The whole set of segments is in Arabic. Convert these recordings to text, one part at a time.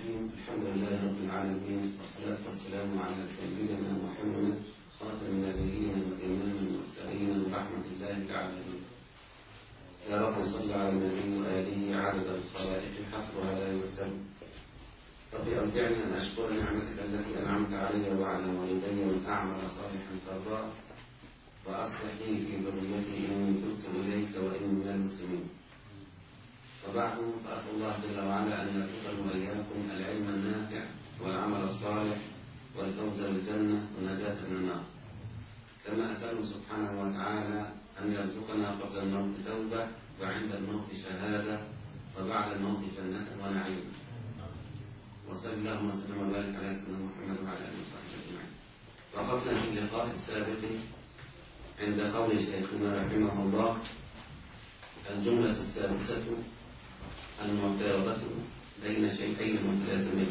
الرحيم. الحمد لله رب العالمين، والصلاة والسلام على سيدنا محمد خاتم النبيين وإمام المرسلين ورحمة الله للعالمين. يا رب صل على النبي وآله عدد الخلائق حسبها لا يحسب. رب أوزعني أن أشكر نعمتك التي أنعمت علي وعلى والدي وأن أعمل صالحا ترضاه وأصلح لي في ذريتي إني تبت إليك وإني من المسلمين. وبعد فأسأل الله جل وعلا أن يرزقنا وإياكم العلم النافع والعمل الصالح والفوز بالجنة والنجاة من النار. كما أسأله سبحانه وتعالى أن يرزقنا قبل الموت توبة وعند الموت شهادة وبعد الموت جنة ونعيم. وصلى اللهم وسلم وبارك على سيدنا محمد وعلى آله وصحبه أجمعين. وقفنا في اللقاء السابق عند قول شيخنا رحمه الله: الجملة السادسة المعترضة بين شيئين متلازمين.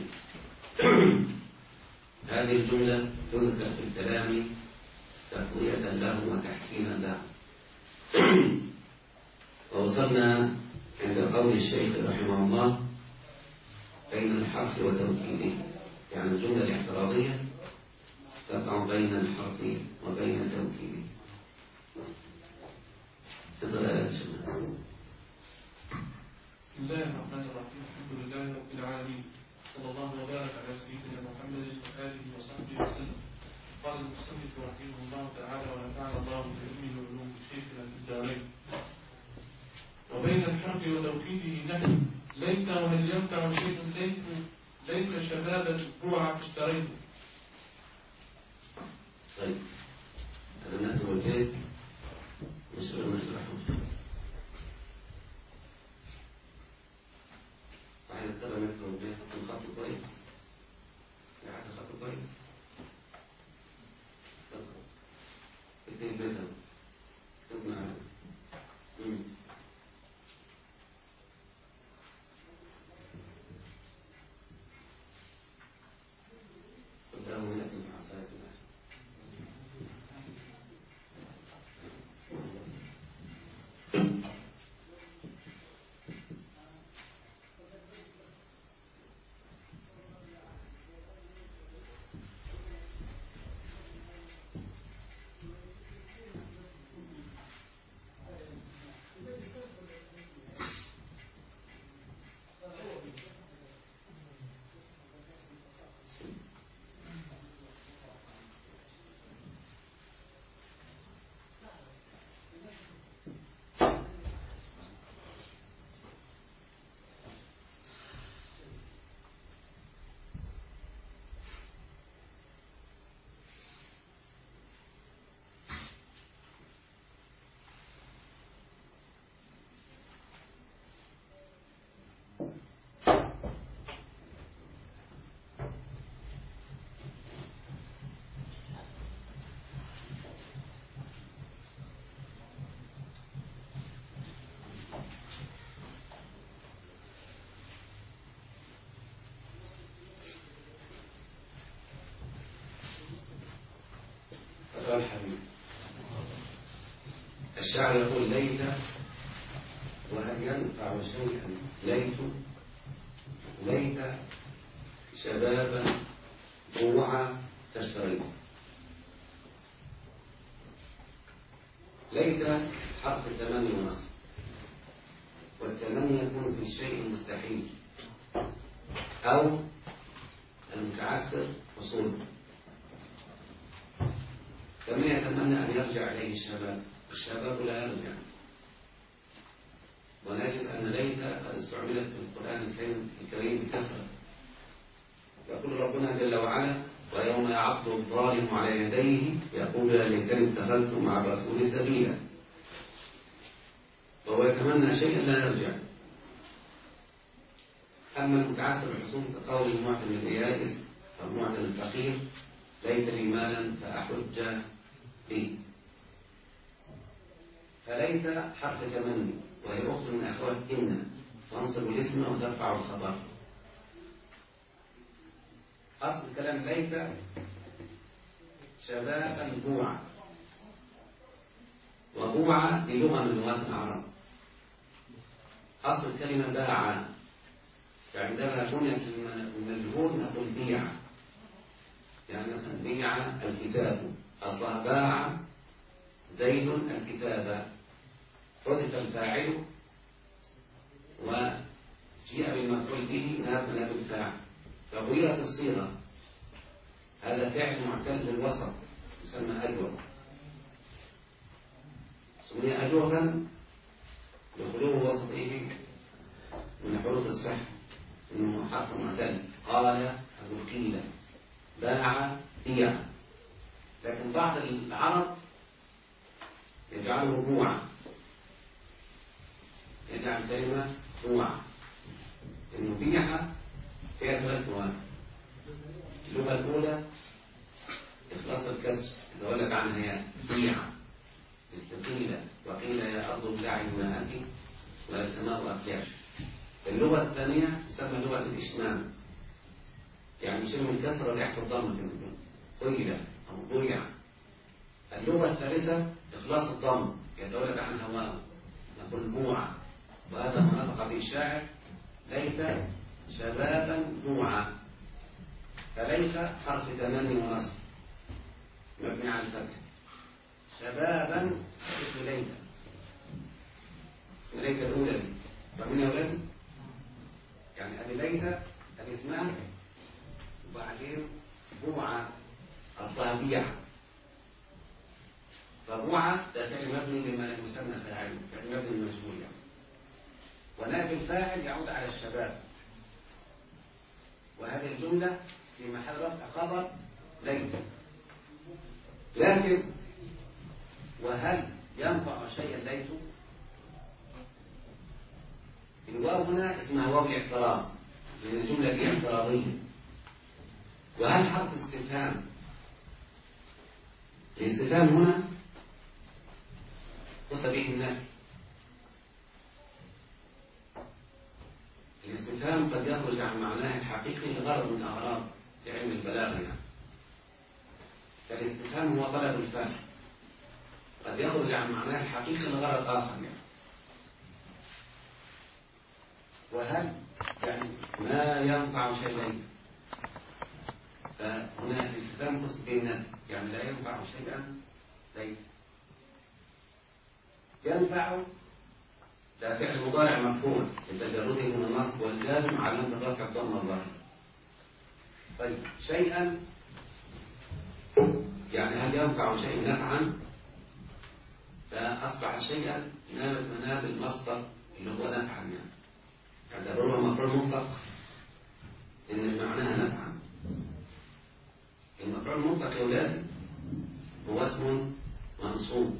هذه الجملة تذكر في الكلام تقوية له وتحسينا له. ووصلنا عند قول الشيخ رحمه الله: بين الحرف وتوكيده، يعني الجملة الاعتراضية تقع بين الحرف وبين توكيده. بسم الله الرحمن الرحيم. الحمد لله رب العالمين، صلى الله وبارك على سيدنا محمد وآله وصحبه وسلم. قال المصنف رحمه الله تعالى: ونفعنا الله بعلمه وعلوم شيخنا في الدارين. وبين الحرف وتوكيده نحو ليت وهل ينفع شيء ليت شبابة بوعة اشتريت. طيب، هذا نحو البيت مشروع نشرحه. بعد الطلبة نحو البيت الخط كويس، يعني خط كويس. اكتب بيتها، اكتب معنا. كلها ويأتي مع صلاة العشاء. الحبيب الشاعر يقول: ليت وهل ينفع شيئا ليت شبابا بوعا تشتريت. ليت حرف التمني ونصب، والتمني يكون في الشيء المستحيل أو المتعسر حصوله، كما يتمنى أن يرجع إليه الشباب لا يرجع. ونجد أن ليت قد استعملت في القرآن الكريم بكثرة. يقول ربنا جل وعلا: ويوم يعض الظالم على يديه يقول يا ليتني اتخذت مع الرسول سبيلا. وهو يتمنى شيئا لا يرجع. أما المتعسر الحصول كقول المعتم اليائس أو المعتم الفقير: ليت لي مالا فأحج به. فليت حرف تمني، وهي أخت من أخوات إن، تنصب الاسم وترفع الخبر. أصل كلام ليت شبابا بوعا، وبوعا بلغة من لغات العرب. أصل الكلمة باع، فعندما بنيت المجهول نقول بيع. يعني مثلا بيع الكتاب، أصلها باع زيد الكتاب، حذف الفاعل وجيء بالمفعول به ناب الفاعل فغيرت الصيغة. هذا فعل معتل للوسط يسمى أجوف، سمي أجوفا لخلوه وسط إيه من حروف الصحة، إنه حرف معتل. قال أبو قيل، باع بيع. لكن بعض العرب يجعله بوعا، يجعل كلمة بوعا، إنه بيع فيها 3 نوع. اللغة الأولى إخلاص الكسر يتولد عنها يا بيع، استقيل وقيل يا أرض ابلعي ماءك ويا سماء أقلعي. اللغة الثانية تسمى لغة الإشمام، يعني يشم الكسر ويحفظ الضمة قيل أو ضيع. اللغة الثالثة إخلاص الضم يتولد عنها واو، نقول بوعة. وهذا ما نطق به الشاعر: ليت شبابا بوعا. فليت حرف تمني ونصب مبني على الفتح، شبابا اسم ليت، اسم ليت الأولى دي فمن يا ولادي يعني أبي ليت أبي اسمها، وبعدين بوعة أصلها بيع. فبوعة ده فعل مبني بما لم يسمى فاعل، فعل مبني مجهول يعني. ونائب الفاعل يعود على الشباب، وهذه الجملة في محل رفع خبر ليت. لكن وهل ينفع شيئا ليت؟ الواو هنا اسمها واو الاعتراض، لأن الجملة دي اعتراضية. وهل حرف استفهام؟ الاستفهام هنا قصد به النفي. الاستفهام قد يخرج عن معناه الحقيقي لغرض من أغراض في علم البلاغة يعني. فالاستفهام هو طلب الفهم، قد يخرج عن معناه الحقيقي لغرض آخر يعني. وهل يعني ما ينفع شيئا، فهنا الاستفهام قصد به النفي، يعني لا ينفع شيئا ليت. ينفع ده فعل مضارع مرفوع لتجرده من النصب والجازم على ان ترفع الضمه الظاهره. طيب شيئا يعني هل ينفع شيء نفعا؟ فاصبح شيئا نابت مناب المصدر اللي هو نفعا يعني. اعتبروها مفعول مطلق ان معناها نفعا. المفعول المطلق يا اولاد هو اسم منصوب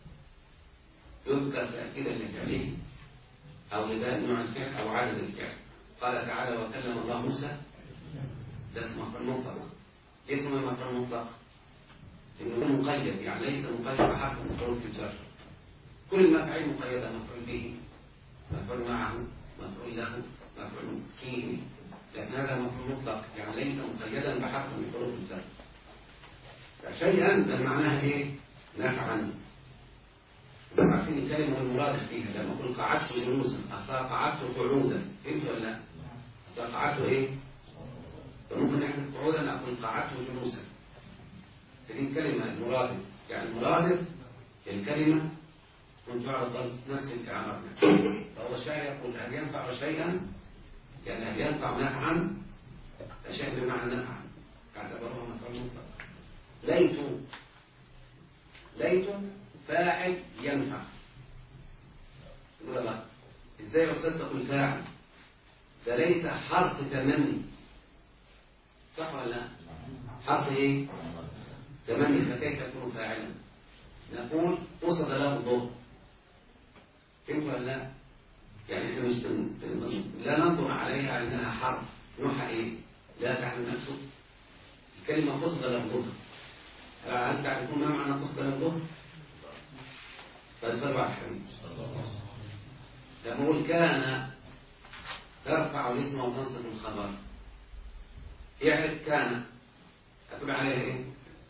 يذكر تأكيدا لفعله أو لباء نوع الفعل أو عدد الفعل. قال تعالى: وكلم الله موسى، ده اسم مفعول مطلق. ليه اسمه مفعول مطلق؟ لأنه مقيد، يعني ليس مقيد بحرف من حروف الجر. كل المفاعيل مقيدة، مفعول به، مفعول معه، مفعول له، مفعول فيه. لكن هذا مفعول مطلق يعني ليس مقيدا بحرف من حروف الجر. فشيئا ده معناها ايه؟ نفعا. عارفين الكلمة والمراد فيها. لما أقول قعدت جلوسا أصلا قعدت قعودا، فهمت ولا لا؟ أصلا قعدت إيه؟ فممكن نحن قعودا أقول قعدت جلوسا. فدي الكلمة المرادف، يعني المرادف الكلمة كنت أعرض نفس الإعراب. فهو الشاعر يقول: هل ينفع شيئا؟ يعني هل ينفع نفعا؟ فشيء بمعنى نفعا، فاعتبره مفعول مطلق. ليت فاعل ينفع. يقول لا، ازاي أستاذ تقول فاعل؟ ده ليت حرف تمني، صح ولا لا؟ حرف ايه؟ تمني، فكيف يكون فاعلا؟ نقول قصد له الظهر، فهمت ولا لا؟ يعني احنا مش لا ننظر عليها انها حرف نوعها ايه؟ لا تعني نفسه الكلمة قصد له الظهر. هل تعرفون ما معنى قصد له الظهر؟ فالسبع على الحبيب. لما أقول كان ترفع الاسم وتنصب الخبر، يعني كان هتقول عليها ايه؟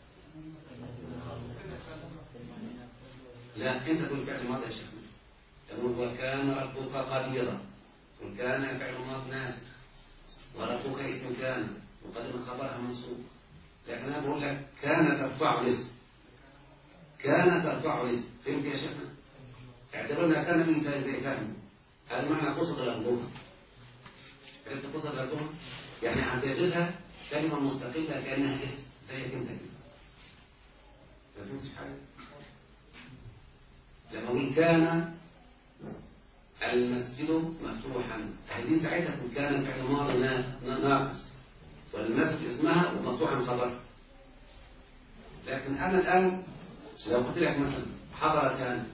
لا، انت تقول فعل ماضي يا شيخ. تقول وكان ربك قديرا، وكان فعل ماضي ناسخ، وربك اسم كان مقدم خبرها منصوب. لكن أنا بقول لك كان ترفع الاسم، كان ترفع الاسم. فهمت يا شيخنا؟ اعتبرنا كان من زي فهم. هذا معنى قصد الأنظمة. عرفت قصد الأنظمة؟ يعني هتجدها كلمة مستقلة كأنها اسم زيك أنت كده. ما فهمتش حاجة؟ لما أقول كان المسجد مفتوحا، هذه ساعتها كان فعل ماضي ناقص، والمسجد اسمها ومفتوحا خبر. لكن أنا الآن لو قلت لك مثلا حضر كان،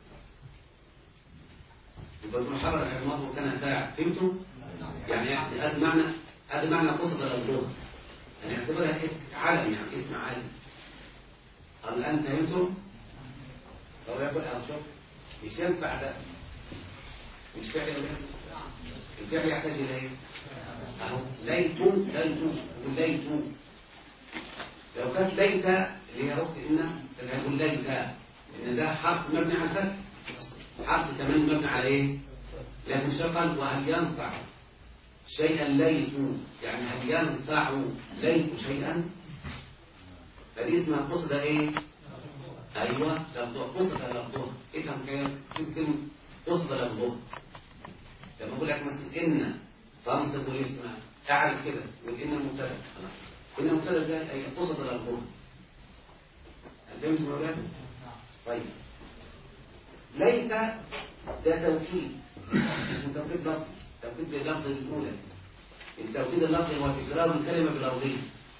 يبقى تقول حضر فعل ماضي وكان فاعل. فهمتوا؟ يعني هذا معنى قصد الأنظمة. يعني اعتبرها علم، يعني اسم علم. الآن فهمتم؟ لو يقول شوف مش ينفع ده، مش فعل الفعل يحتاج إلى إيه؟ أهو ليت. لو كانت ليت اللي هي أخت إن فهيقول ليت، إن ده حرف مبني على الفتح، حرف كمان مبني على إيه؟ لكن شغل وهل ينفع شيئا ليت، يعني هل ينفع ليت شيئا؟ فدي اسمها قصد ايه؟ ايوه لفظها، قصد لفظها. افهم كلمه قصد لفظها. لما اقول لك مثلا ان تنصب الاسم، اعرف كده وان مبتدا، ان مبتدا ازاي؟ اي قصد لفظها. فهمت يا طيب ليت ده توكيد، اسمه توكيد لفظي، توكيد اللفظ الاولى. التوكيد اللفظي هو تكرار الكلمه بلفظيه.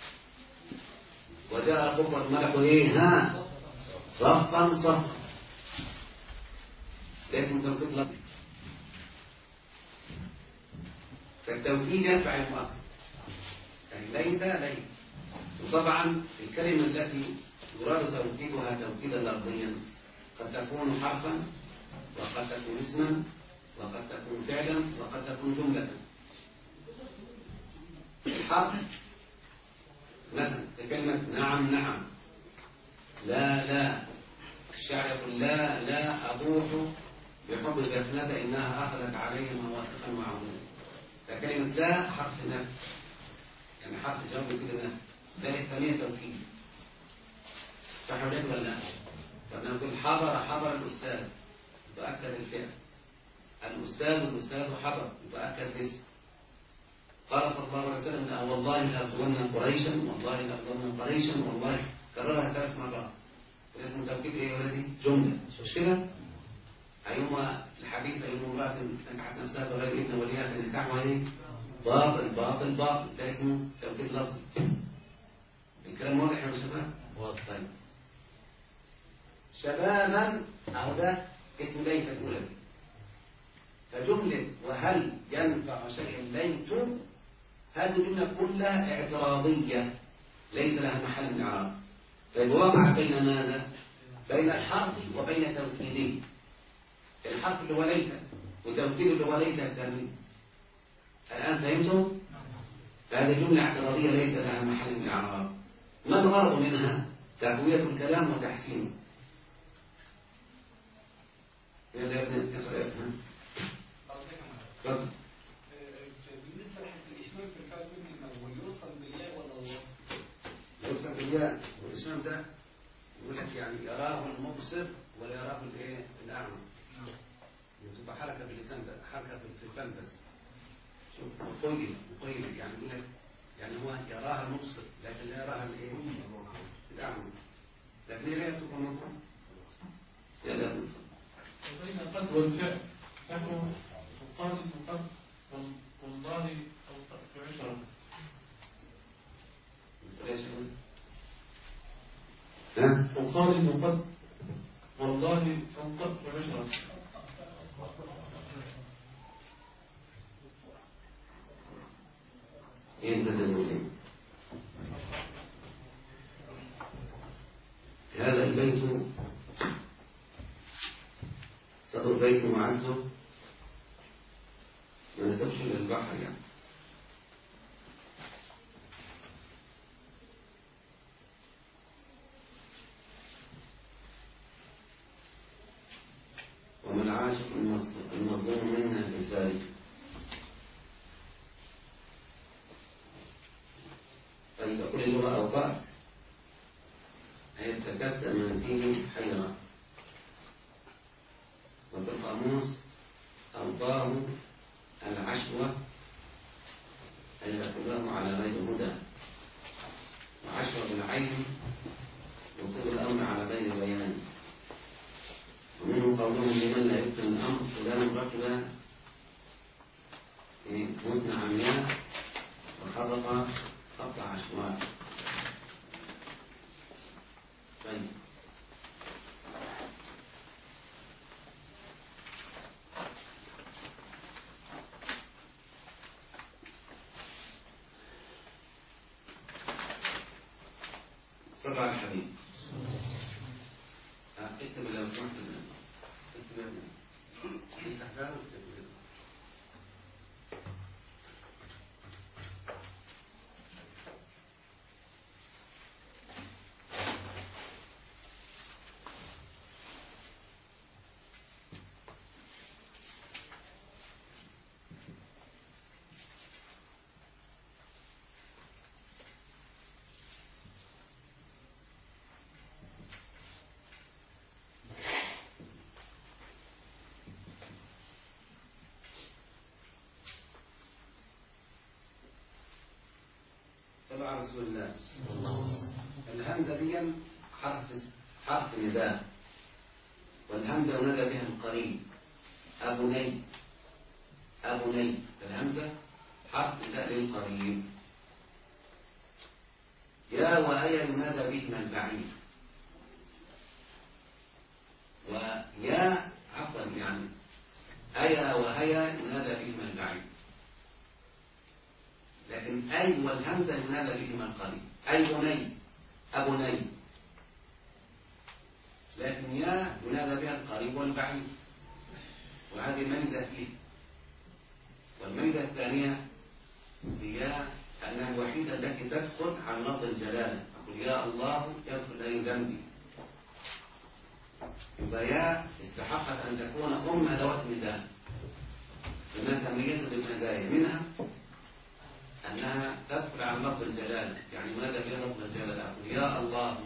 وجاء ربك والملك ايه؟ ها صفا صفا. ده اسمه توكيد لفظي. فالتوكيد ينفع المؤخر، يعني ليت. وطبعا الكلمه التي يراد توكيدها توكيدا لفظيا قد تكون حرفا، وقد تكون اسما، وقد تكون فعلا، وقد تكون جمله. الحرف مثلا كلمة نعم نعم، لا. الشاعر يقول لا أبوح بحب دفنة إنها أخذت علي مواثقا وعظيما. فكلمة لا حرف نفي، يعني حرف جواب كده نفي. ده الثانية توكيد. صح ولا لا؟ فأنا نقول حضر الأستاذ يتأكد الفعل، الأستاذ والأستاذ حضر يتأكد الاسم. قال صلى الله عليه وسلم والله لأغزون قريشا، والله لأغزون قريشا، والله كررها 3 مرات. اسم توكيد ايه يا ولدي؟ جملة، مش كده؟ أيما الحديث أيما امرأة نكحت نفسها بغير ابن وليها فنكحها ايه؟ باطل. ده اسمه توكيد لفظي. الكلام واضح يا شباب؟ واضح. طيب شبابا أهو ده اسم ليت الأولى. فجملة وهل ينفع شيئا ليت، هذه الجملة كلها اعتراضية ليس لها محل من الإعراب. فالواقع بين ماذا؟ بين الحرف وبين توكيده. الحرف اللي هو ليت وتوكيد اللي هو ليت الثاني. الآن فهمتم؟ فهذه جملة اعتراضية ليس لها محل من الإعراب. ما الغرض منها؟ تقوية الكلام وتحسينه. يلا يا ابني افهم. بالنسبة للإشمام في الفعل هو يوصل بالياء ولا هو؟ يوصل بالياء، والإشمام ده يقول لك يعني يراه المبصر ولا يراه الايه؟ الأعمى. تبقى حركة باللسان، حركة في الفم بس. شوف مقيد يعني يقول لك يعني هو يراها المبصر لكن لا يراها الايه؟ الأعمى. لكن هي لا تكون منفعة. يلا وبين القد والفعل نحو وقال المقد والله أو في 10. وقال المقد والله أوقد في 10. ايه البدل؟ هذا البيت صدر بيت وعزه ما نسبش للبحر يعني. وما العاشق المظلوم منها بذلك. يعني تقول اللغة أوقات أي ارتكبت من فيه حيرة، وفي القاموس أوطاه العشوة أي الاعتبار على غير هدى، وعشوة بالعين وطول الأمر على غير بيان. ومنه قولهم لمن لا يتقن الأمر فلان ركب مدن عمياء وخبط خط عشواء. طيب صلى على الحبيب. اكتب لو سمحت، اكتب في سحبها واكتب. صلى على رسول الله. الهمزة دي حرف نداء، والهمزة ندى بها القريب. أبني أبني، الهمزة حرف نداء للقريب. يا وأيا ينادى بهما البعيد، ويا عفوا يعني أيا وهيا ينادى بهما البعيد، لكن أي والهمزة ينادى بهما القريب. أي بني أبني، لكن يا ينادى بها القريب والبعيد، وهذه ميزة فيه. والميزة الثانية هي أنها الوحيدة التي تدخل على لفظ الجلالة. أقول يا الله يدخل أي ذنبي، يبقى يا استحقت أن تكون أدوات النداء، لأنها تميزت بالمزايا، منها أنها تدخل على لفظ الجلالة، يعني ماذا بها لفظ الجلالة؟ أقول يا الله،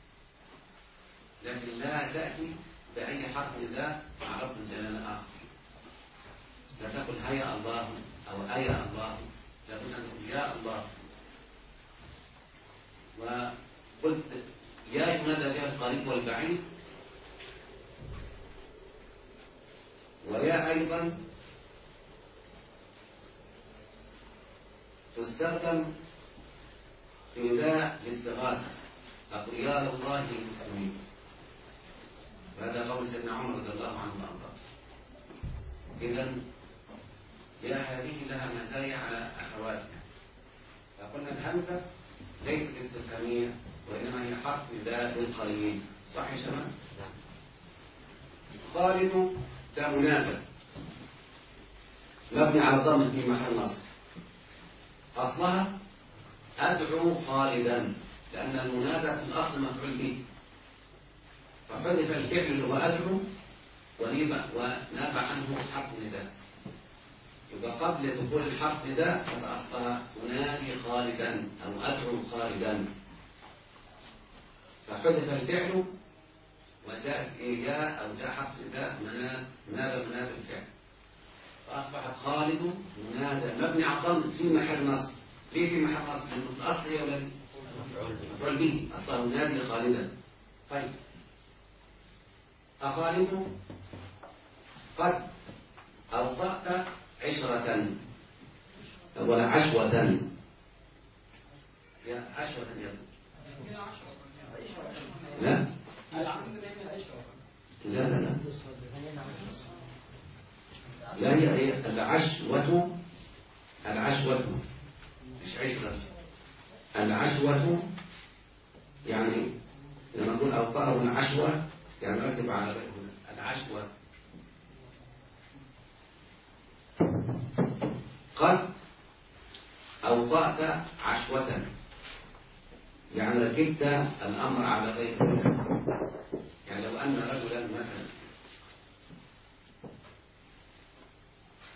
لكن لا تأتي بأي حرف نداء مع لفظ الجلالة آخر. لا تقل هيا الله أو أيا الله، لابد أن تقول يا الله. وقلت يا ينادى بها القريب والبعيد، ويا أيضا تستخدم في نداء الاستغاثة. أقول يا لله للمسلمين، وهذا قول سيدنا عمر رضي الله عنه وأرضاه. إذن يا هذه لها مزايا على أخواتها. فقلنا الهمزة ليست استفهامية، وإنما هي حرف نداء للقريب. صح يا شباب؟ خالد ده منادى مبني على الضم في محل نصب. أصلها أدعو خالدا، لأن المنادى في الأصل مفعول به، فحذف الفعل اللي هو أدعو ونابع عنه حرف نداء. يبقى قبل دخول الحرف نداء يبقى أصلها أنادي خالدا أو أدعو خالدا، فحذف الفعل وجاءت ياء أو جاء حرف نداء منادى الفعل، فأصبحت خالد منادى مبني على الضم في محل نصب. ليه في محل نصب؟ لأنه في الأصل هي ولا مفعول به، أصله منادي خالدا. طيب أخالد قد أوطأت عشرة ولا عشوة؟ يا عشوة يا لا لا لا لا لا، هي العشوة، العشوة مش عشرة. العشوة يعني لما نقول أوطأه العشوة يعني نرتب على العشوة. قد أوطأت عشوة يعني ركبت الأمر على غير هدى. يعني لو أن رجلا مثلا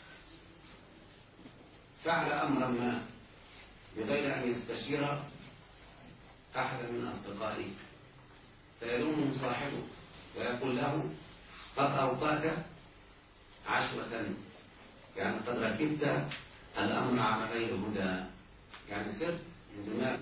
فعل أمرا ما بغير أن يستشير أحدا من أصدقائه فيلومه صاحبه ويقول له قد أوطاك عشوة، يعني قد ركبت الأمر على غير هدى، يعني سرت من دماغك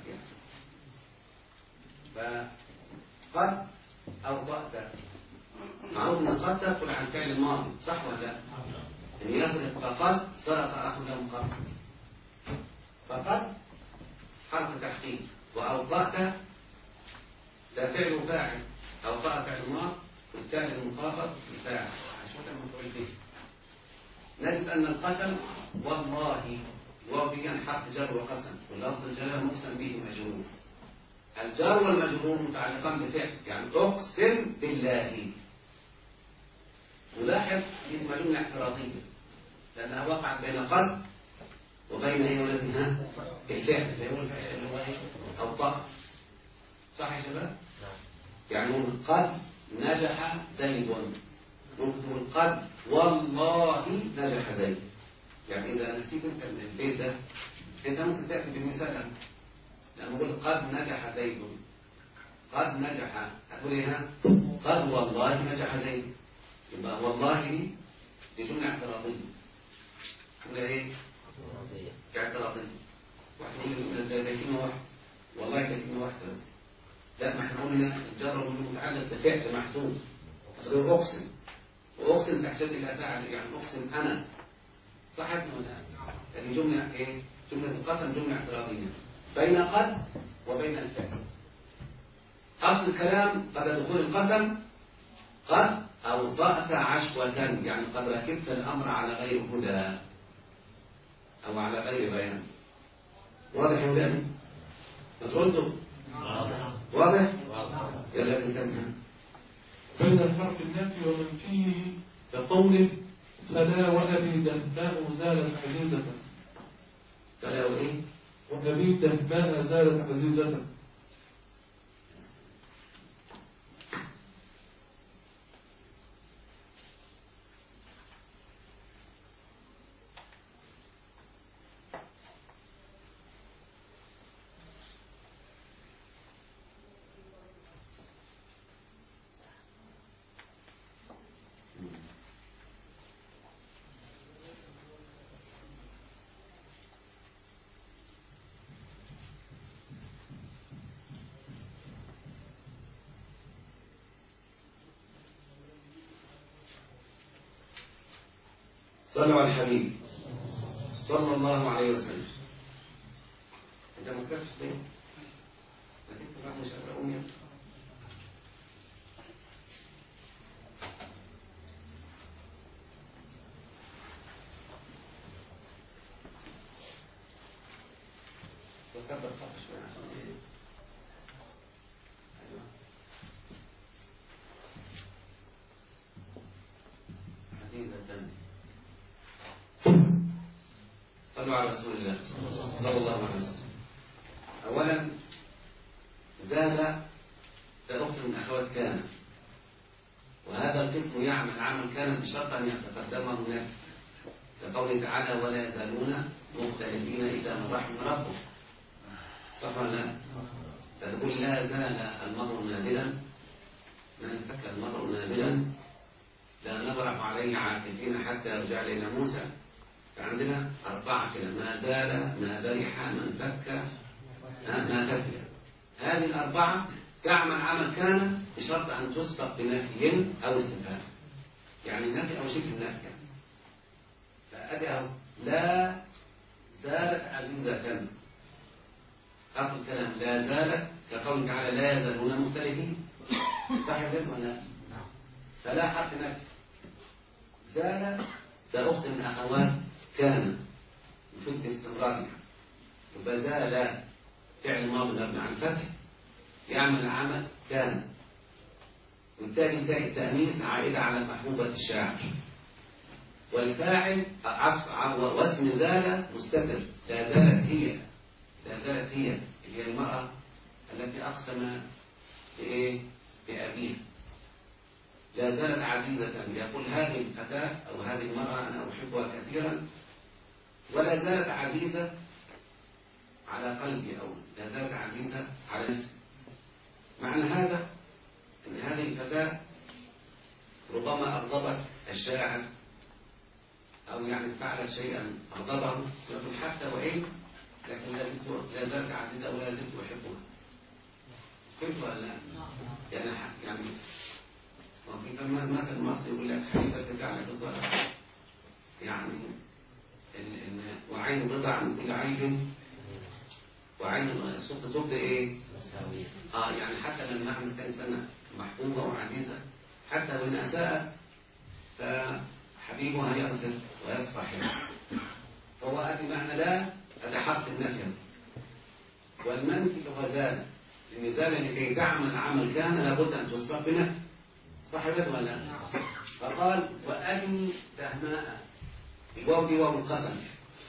يعني. فقد أوطأت، معروف أن قد تدخل عن الفعل الماضي، صح ولا لا؟ إن يسرق فقد سرق أخ له قبل، فقد حرف تحقيق، وأوطأت ده فعل فاعل، أوطأ فعل ماض والتالي المخاطب الفاعل عشان مفعول به. نجد أن القسم والله واو حرف جر وقسم، واللفظ الجلال مقسم به مجرور. الجار والمجرور متعلقان بفعل، يعني أقسم بالله. نلاحظ اسم جملة اعتراضية لأنها وقعت بين قد وبين ايه ولدها الفعل اللي هو أوطأ، صح يا شباب؟ يعني قد نجح زيد، ممكن تقول قد والله نجح زيد. يعني إذا نسيت أنت من البيت ده أنت ممكن تأتي بالمثال، لما أقول قد نجح زيد، قد نجح هتقول إيه؟ قد والله نجح زيد. يبقى والله دي جملة اعتراضية، جملة إيه؟ اعتراضية. واحد يقول لي ده كلمة واحدة، والله ده كلمة واحدة بس. لا، ما احنا قلنا الجر والمجرور متعلق بفعل محذوف، تصير أقسم، وأقسم تحتاج إلى فاعل، يعني أقسم أنا، صح ولا لا؟ هذه جملة إيه؟ جملة القسم جملة اعتراضية بين قد وبين الفعل. أصل الكلام قبل دخول القسم قد أوطأت عشوة، يعني قد ركبت الأمر على غير هدى أو على غير بيان. واضح يا ولادي؟ تردوا؟ واضح؟ يلا نكمل. بين الحرف النافي ومن فيه كقوله فلا وأبي دهماء زالت عزيزة. فلا وإيه؟ وأبي دهماء زالت عزيزة. صلوا على الحبيب صلى الله عليه وسلم. انت ما كتبتش ليه؟ ما تكتب بعد مش قادر اقوم. وكبر خط شويه عشان ايه؟ ايوه حديثة الدم. صلوا على رسول الله صلى الله عليه وسلم. أولا زال ده أخت من أخوات كان، وهذا القسم يعمل عمل كان بشرط أن يتقدمه نفي، كقوله تعالى ولا يزالون مختلفين إلا من رحم ربه، صح ولا لا؟ فتقول لا زال المرء نازلا، من انفك المرء نازلا لا نبرح عليه عاكفين حتى يرجع إلى موسى. فعندنا 4 كده: ما زال، ما برح، من فك، ما خفي. هذه 4 تعمل عمل كان بشرط أن تسبق بنفي أو استفهام، يعني نفي أو شبه النفي. فأدعو لا زالت عزيزة، أصل كلام لا زالت كقول تعالى لا يزالون مختلفين، صح ولا لا؟ فلا حرف نفي. زال ده أخت من أخوات كان يفيد الاستمرار، يبقى زال فعل ماضي مبني على الفتح يعمل عمل كان، والتالي تاء التأنيث عائدة على محبوبة الشاعر، والفاعل واسم زال مستتر. لا زالت هي، لا زالت هي اللي هي المرأة التي أقسم بإيه؟ بأبيها. لا زالت عزيزة، يقول هذه الفتاة أو هذه المرأة أنا أحبها كثيرا. ولا زالت عزيزة على قلبي أو لا زالت عزيزة على نفسي. معنى هذا أن هذه الفتاة ربما أغضبت الشاعر أو يعني فعلت شيئا أغضبه، يقول حتى وإن لكن لا زالت عزيزة أو لا زلت أحبها. فهمت ولا لا؟ يعني وفي مثل مصري يقول لك حبيبتك على الظلام، يعني وعين بضع عن كل عيب وعين الصوت تبدأ ايه؟ يعني حتى لما نعمل إنسانة محبوبة وعزيزة حتى وإن أساءت فحبيبها يغفر ويصفح. فهو هذه معنى لا أتحقق النفي، والمنفي غزالة، إن زال لكي تعمل عمل كان لابد أن تسبق بنفي. صح ولا لا؟ فقال وأبي دهماء، الواو دي واو القسم،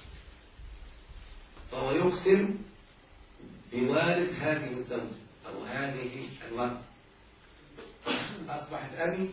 فهو يقسم بوالد هذه الزوجة أو هذه المرأة. أصبحت أبي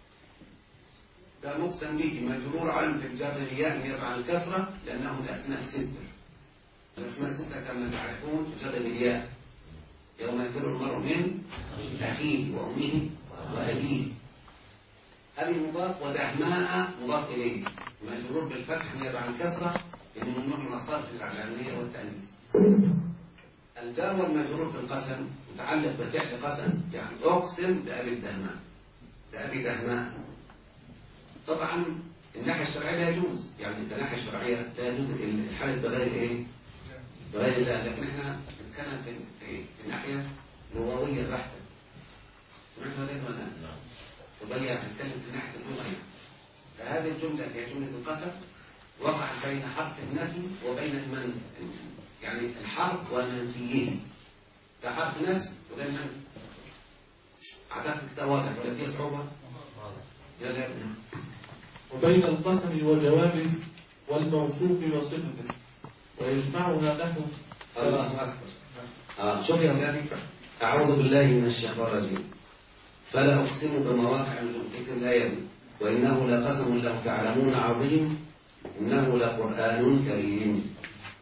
ده مقسم به مجرور علم في الجر الياء يرفع الكسرة لأنه الأسماء الستة. الأسماء الستة كما تعرفون تجر بالياء، يوم يفر المرء من أخيه وأمه وأبيه. أبي مضاف ودهماء مضاف إليه مجرور بالفتح يرفع الكسرة لأنه ممنوع من الصرف العلانية والتأنيث. الجار والمجرور في القسم متعلق بفعل قسم، يعني أقسم بأبي الدهماء، بأبي دهماء. طبعا الناحية الشرعية لا يجوز، يعني الناحية الشرعية لا يجوز الحلف بغير إيه؟ بغير الله، لكن إحنا نتكلم في الناحية اللغوية بحتة. سمعت هذا ولا لا؟ وبيا نتكلم في ناحية اللغة. فهذه الجملة هي جملة القسم وقع بين حرف النفي وبين المنفي، يعني الحرف ومنفيه. ده حرف نفي وده المنفي. أعتقد ده واضح ولا فيه صعوبة؟ يلا يا ابني. وبين القسم وجوابه والموصوف وصفته ويجمعها نحو. الله أكبر. شوف يا أولادي، أعوذ بالله من الشيطان الرجيم. فلا أقسم بمواقع النجوم، في الآية وإنه لقسم لو تعلمون عظيم إنه لقرآن كريم.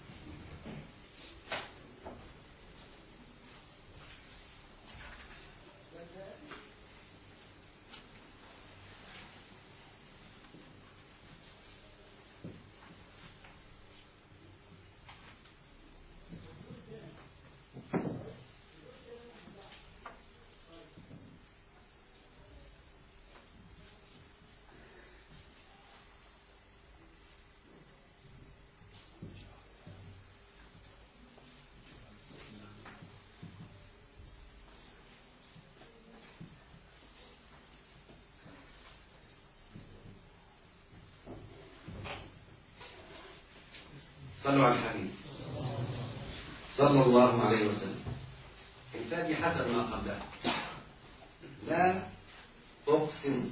صلوا على الحبيب صلى الله عليه وسلم. التالي حسب ما قبله. لا أقسم،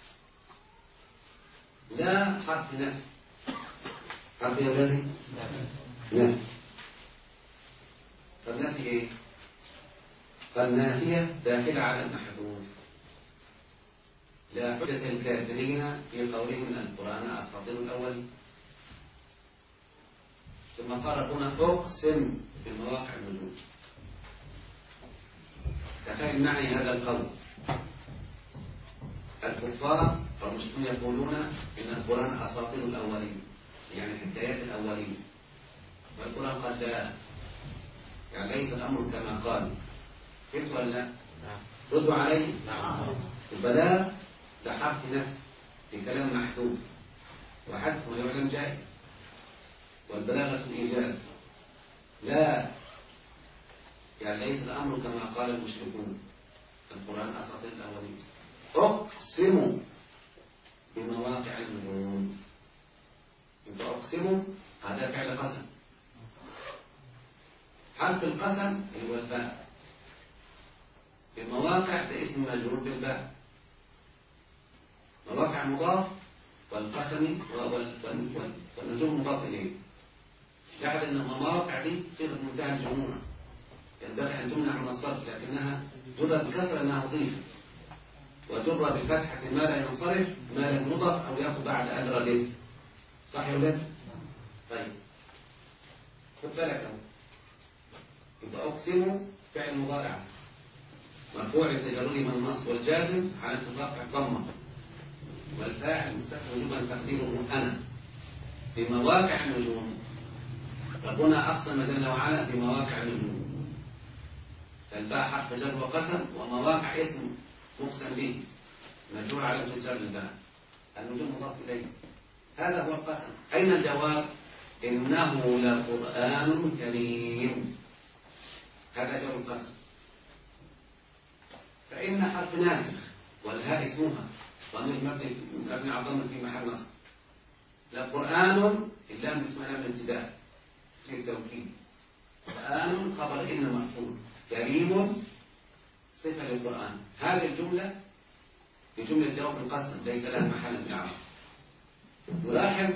لا حرف نفي. حرف يا ولادي؟ نفي. فالنفي ايه؟ فالنافية داخلة على المحذوف. لا حجة الكافرين في قولهم القرآن أساطير الأولين. ثم قال هنا أقسم في المواقع النجوم. تخيل معنى هذا القول. الكفار والمشركون يقولون إن القرآن أساطير الأولين، يعني حكايات الأولين، والقرآن قد جاء، يعني ليس الأمر كما قال. فهمت ولا لا؟ ردوا عليه. البلاغ ده حرف نفي في كلام محذوف، وحذف ما يعلم جائز، والبلاغة الإيجاز. لا، يعني ليس الأمر كما قال المشركون القرآن أساطير الأولين. أقسم بمواقع النجوم. يبقى أقسم هذا فعل قسم. حرف القسم اللي هو الباء. المواقع ده اسم مجرور بالباء. مواقع مضاف، والقسم والنجوم مضاف إليه. بعد أن المواقع دي صيغة منتهى الجموع، ينبغي أن تمنع من الصرف، لكنها جرت بكسر أنها أضيفت، وجر بالفتحة ما لا ينصرف ما لم يضف أو يأخذ بعد أجر الاسم. صح يا ولاد؟ طيب خد بالك أهو. أقسم فعل مضارع مرفوع لتجرده من النصب والجازم على اتفاق الضمة، والفاعل مستتر وجوبا تقديره أنا. بمواقع النجوم، ربنا أقسم جل وعلا بمواقع النجوم، فالباء حرف جر وقسم، ومواقع اسم مقسم به مجرور على الجر الباء، النجوم مضاف إليه. هذا هو القسم. أين الجواب؟ إنه لقرآن كريم، هذا جواب القسم. فإن حرف ناسخ والهاء اسمها ضمير مبني على الضم في محل نصب. لقرآن اللام اسمها لام الابتداء في التوكيد. قرآن خبر إن مرفوع، كريم صفة للقرآن. هذه الجملة بجملة جواب القسم ليس لها محل من الإعراب. نلاحظ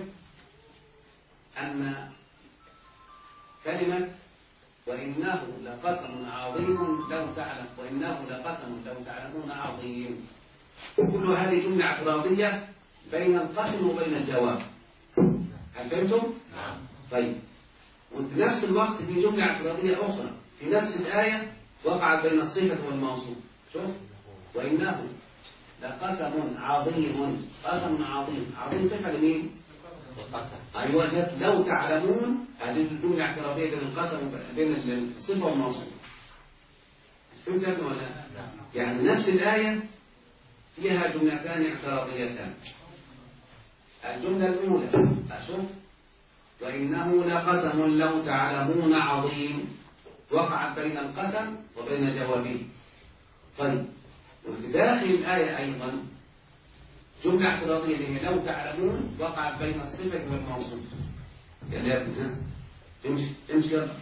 أن كلمة وإنه لقسم عظيم لو تعلم، وإنه لقسم لو تعلمون عظيم، كل هذه جملة اعتراضية بين القسم وبين الجواب. هل فهمتم؟ نعم. طيب، وفي نفس الوقت في جملة اعتراضية أخرى في نفس الآية وقعت بين الصفة والموصوف. شوف، وإنه لقسم عظيم، قسم عظيم، عظيم صفة لمين؟ أيوة، لو تعلمون، هذه الجملة اعتراضية بين القسم بين الصفة والموصوف. فهمت ولا؟ يعني نفس الآية فيها جملتان اعتراضيتان. الجملة الأولى أشوف وإنه لقسم لو تعلمون عظيم، وقعت بين القسم وبين جوابه. طيب، وفي داخل الآية أيضا جملة اعتراضية اللي هي لو تعلمون، وقعت بين الصفة والموصوف. يا ابن امشي يلا.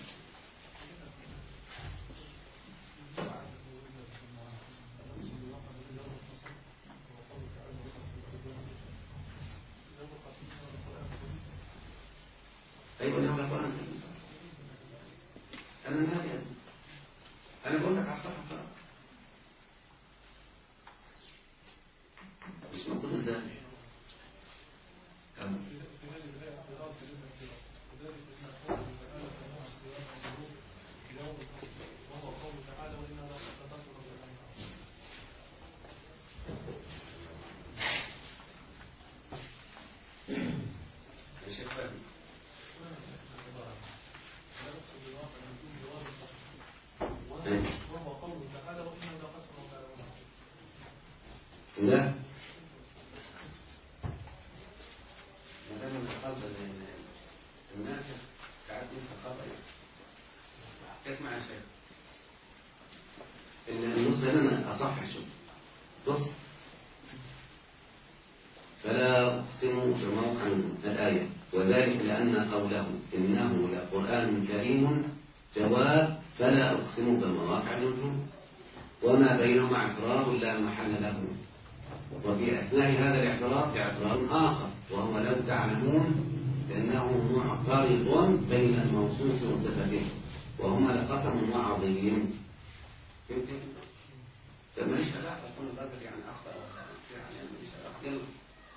أيوة، نعم القرآن. أنا مالي، أنا بقول لك على الصحة مش موجود ازاي؟ لا، الناس ساعات ينسى خطأ. اسمع يا شيخ، النسخة هنا أصح. شوف، بص، فلا أقسم بموقع الآية، وذلك لأن قوله إنه لقرآن كريم جواب فلا أقسم بمواقع النجوم، وما بينهما اعتراض لا محل له. وفي أثناء هذا الاعتراض اعتراض آخر، وهو لو تعلمون، لأنه معترض بين الموصوف وصفته، وهما لقسم وعظيم. فهمت؟ فما ليش علاقة تكون الراجل يعني أخطأ يعني ماليش علاقة. يلا.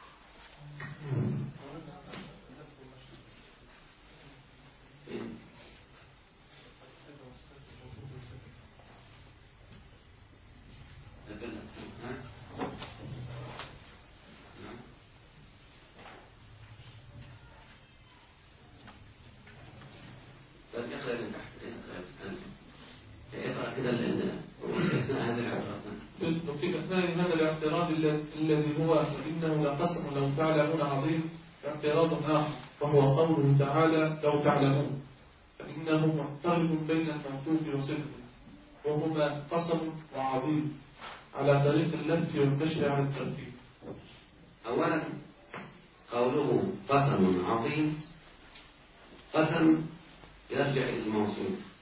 وفي أثناء هذا الاعتراض الذي هو إنه لقسم لو تعلمون عظيم، اعتراض آخر وهو قوله تعالى لو تعلمون، فإنه معترض بين الموصوف وصفته، وهما قسم وعظيم على طريق اللف والنشر على الترتيب. أولا قوله قسم عظيم، قسم يرجع إلى الموصوف،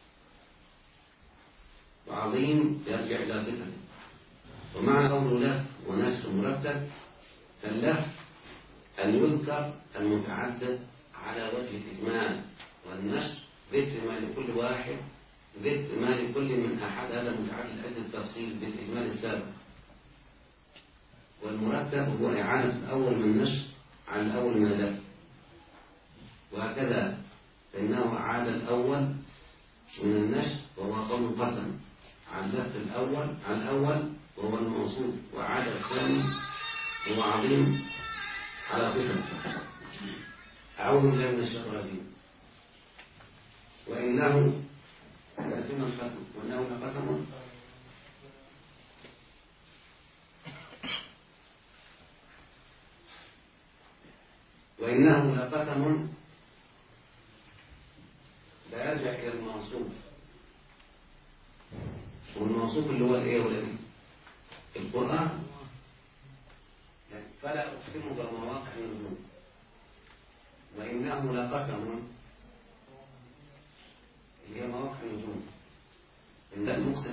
وعظيم يرجع إلى صفته. ومعنى قوله لف ونشر مرتب، فاللف أن يذكر المتعدد على وجه الإجمال، والنشر ذكر ما لكل واحد، ذكر ما لكل من أحد هذا المتعدد أجل التفصيل بالإجمال السابق. والمرتب هو إعادة الأول من النشر على الأول من اللف، وهكذا فإنه أعاد الأول من النشر، وهو القسم عن اللفظ الأول وهو الموصوف، وعاد الثاني هو عظيم على صفة. أعوذ بالله من الشيطان الرجيم. وإنه لفيما القسم وإنه لقسم وإنه لقسم لا يرجع إلى الموصوف، والموصوف اللي هو الإيه والذي القرآن. فلا أقسم بمواقع النجوم وإنه لقسم اللي هي مواقع النجوم، إن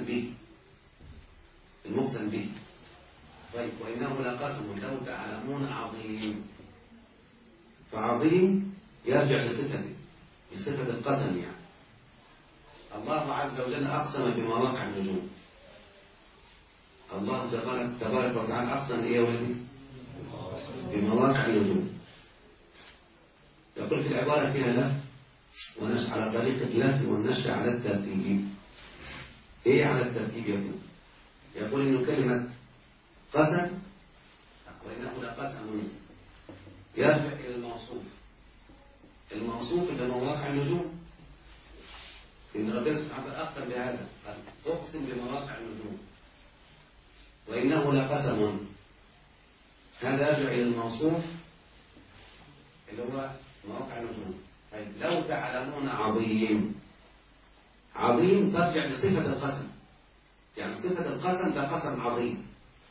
المقسم به. طيب وإنه لقسم لو تعلمون عظيم، فعظيم يرجع لصفة القسم يعني. الله عز وجل أقسم بمواقع النجوم. الله تبارك وتعالى أقسم إيه ولدي؟ بمواقع النجوم. يقول في العبارة فيها لف ونشر على طريقة اللف والنشر على الترتيب. إيه على الترتيب يقول إنه كلمة قسم وإنه لقسم يرجع إلى الموصوف اللي مواقع النجوم. إن ربنا سبحانه وتعالى أقسم بهذا، قال أقسم بمواقع النجوم وإنه لقسم، هذا يرجع إلى الموصوف اللي هو مواقع النجوم. طيب لو تعلمون عظيم ترجع لصفة القسم، يعني صفة القسم ده قسم عظيم.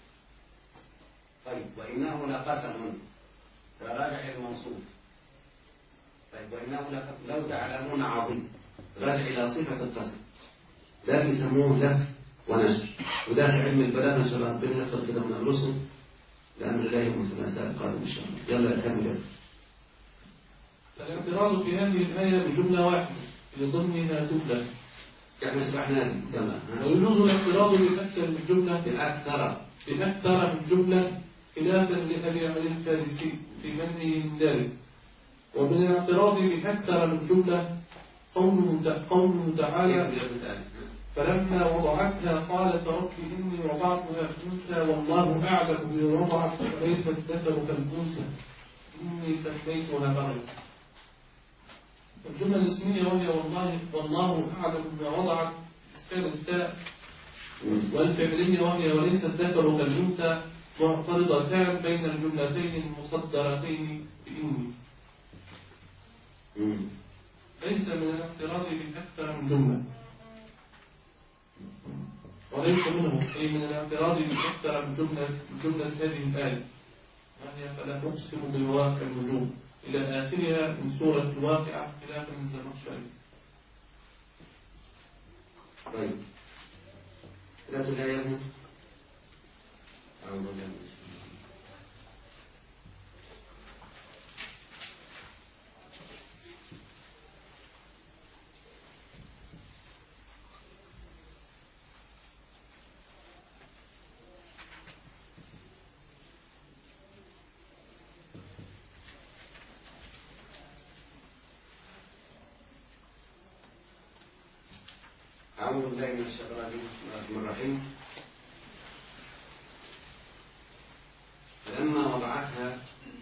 طيب وإنه لقسم راجع إلى الموصوف. طيب وإنه لقسم لو تعلمون عظيم راجع إلى صفة القسم. ده بيسموه لف ونشر، وده في علم البلاغة إن شاء الله ربنا يسر كده من الرسل لأمر الله ومن ثلاثاء القادم إن شاء الله. يلا نكمل. الاعتراض في هذه الآية بجملة واحدة لضمنها جملة، يعني سبحنا تمام. ويجوز الاعتراض بأكثر من جملة بأكثر من جملة خلافا لأبي عمرو الفارسي في منه من ذلك. ومن الاعتراض بأكثر من جملة قوله تعالى فلما وضعتها قالت رب إني وضعتها أنثى والله أعلم بما وضعت وليس الذكر كالأنثى إني سميتها مريم. الجملة الاسمية وهي والله أعلم بما وضعت إسكان التاء، والفعلية وهي وليس الذكر كالأنثى معترضتان بين الجملتين المصدرتين بإني. ليس من الاعتراض بأكثر من جملة، وليس منه أي من الاعتراض بأكثر من جملة هذه الآية وهي فلا تقسم بمواقع النجوم إلى آخرها من سورة الواقعة خلافا من الزمخشري. طيب لا تلاقي أعوذ بالله من الشيطان الرجيم. بسم الله الرحمن الرحيم. فلما وضعتها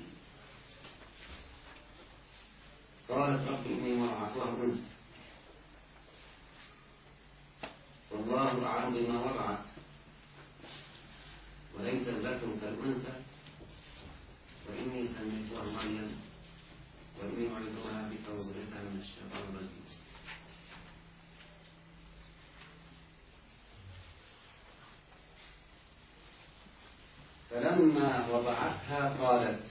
قالت رب إني وضعتها أنثى والله أعلم بما وضعت وليس الذكر كالأنثى وإني سميتها مريم وإني أعيذها بك وذريتها من الشيطان الرجيم. فلما وضعتها قالت،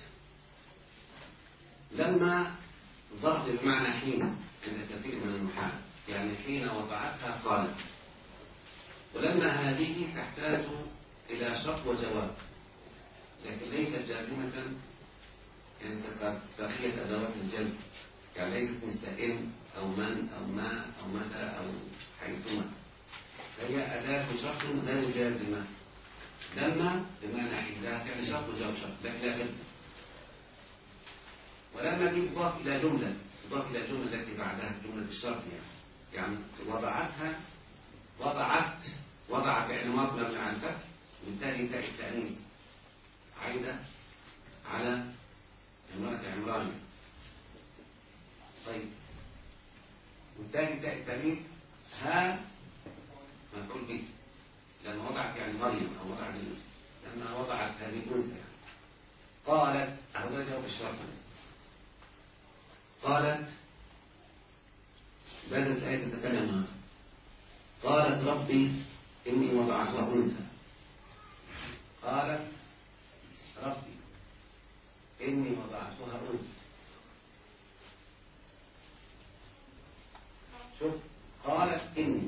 لما ظرف بمعنى حين عند كثير من النحاة، يعني حين وضعتها قالت، ولما هذه تحتاج إلى شرط وجواب لكن ليست جازمة يعني كبقية أدوات الجزم، يعني ليست مثل إن أو من أو ما أو متى أو حيثما، فهي أداة شرط غير جازمة. لما بمعنى حين لا فعل شرط وجواب شرط لكن لا تجزم. ولما دي تضاف إلى جملة التي بعدها جملة الشرط يعني وضعتها وضع فعل ماضي مبني على الفتح، وبالتالي تاء التأنيث عايدة على امرأة عمران. طيب، وبالتالي تاء التأنيث ها مفعول به، لما وضعت يعني مريم، أو وضعت لما وضعت هذه الأنثى. قالت، أهو جواب الشرط. قالت بدأت الآية تتكلم. قالت ربي إني وضعتها أنثى. قالت ربي إني وضعتها أنثى. شوف، قالت إني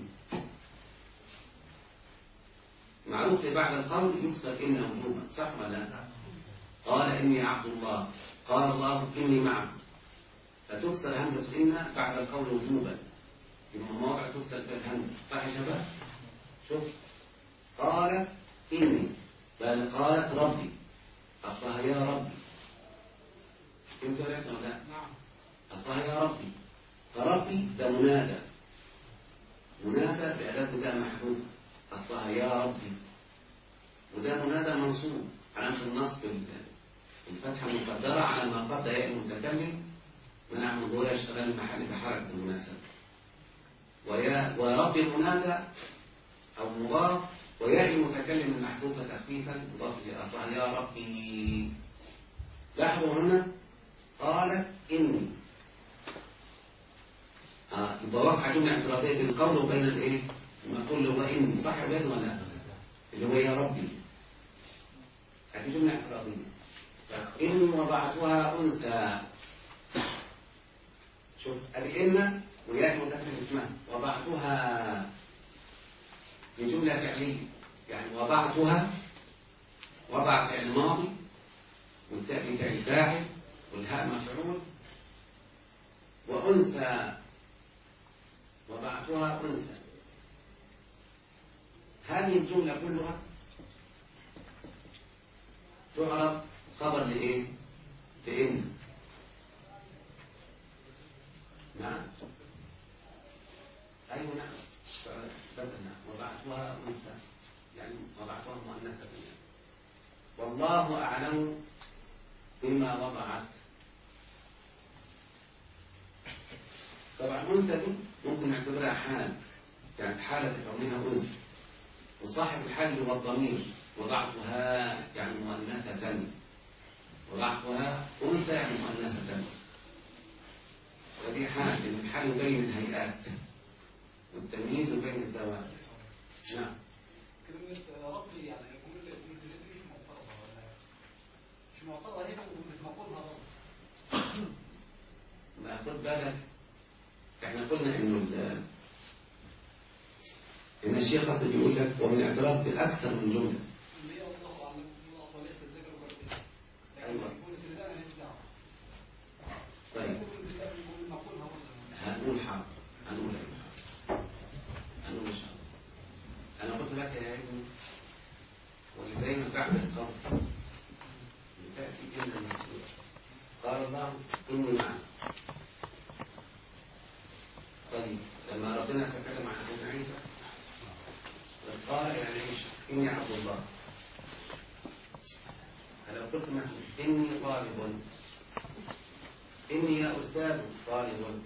معروف بعد القول يكسر إن وجوبا، صح ولا لا؟ قال إني عبد الله، قال الله إني معكم، فتكسر همزة إن بعد القول وجوبا، في مواضع تكسر في الهمزة، صح يا شباب؟ شوف، قالت إني، بل قالت ربي، أصلها يا ربي. فهمت ولا لا؟ نعم. أصلها يا ربي، فربي ده منادى بأداة نداء محذوفة، أصلها يا ربي، وده منادى منصوب علامة النصب الفتحة المقدرة على ما قد ياء المتكلم منع من ظهور يشتغل المحل بحركة المناسبة. وربي منادى أو مضاف، وياء المتكلم المحذوفة تخفيفا مضاف لأصلها يا ربي. لاحظوا هنا قالت إني، يبقى واقع جملة اعتراضية بين القول وبين الايه؟ المقول اللي هو إني، صح يا ولاد ولا لا؟ اللي هو يا ربي، هذه جملة اعتراضية. إني وضعتها أنثى. شوف، الإن وياء متكلم اسمها وضعتها، في جملة فعلية، يعني وضعتها، وضع فعل ماضي، والتاء فعل فاعل، والهاء مفعول، وأنثى، وضعتها أنثى. هذه الجملة كلها تعرف خبر لإيه؟ لإن. نعم، أيوة نعم، بدلنا وضعتها أنثى، يعني وضعتها مؤنثة. والله أعلم بما وضعت. طبعا أنثى دي ممكن نعتبرها حال، يعني حالة كونها أنثى، وصاحب الحال هو الضمير، وضعتها يعني مؤنثة، وضعتها أنثى يعني مؤنثة، ودي حال، لأن الحال يبين الهيئات والتمييز بين الذوات. نعم. كلمة ربي يعني الجملة مش معترضة ولا مش معترضة هنا ومقولها رب. ما خد بالك، احنا قلنا إن الشيخ قصد بيقول لك ومن اعتراف بأكثر من جملة. اللي هي الله أعلم وليس الذكر والأنثى. يعني أيوة. يكون في البداية هنبدأ. طيب. هنقول حاضر، هنقول إن شاء الله. أنا قلت لك يا ابني، واللي دايما بعد القول تأتي كلمة المقصودة. قال الله إني معك. طيب، لما ربنا تكلم عن سيدنا عيسى قال يعني إني عبد الله. فلو قلت مثلا إني طالب، إني يا أستاذ طالب،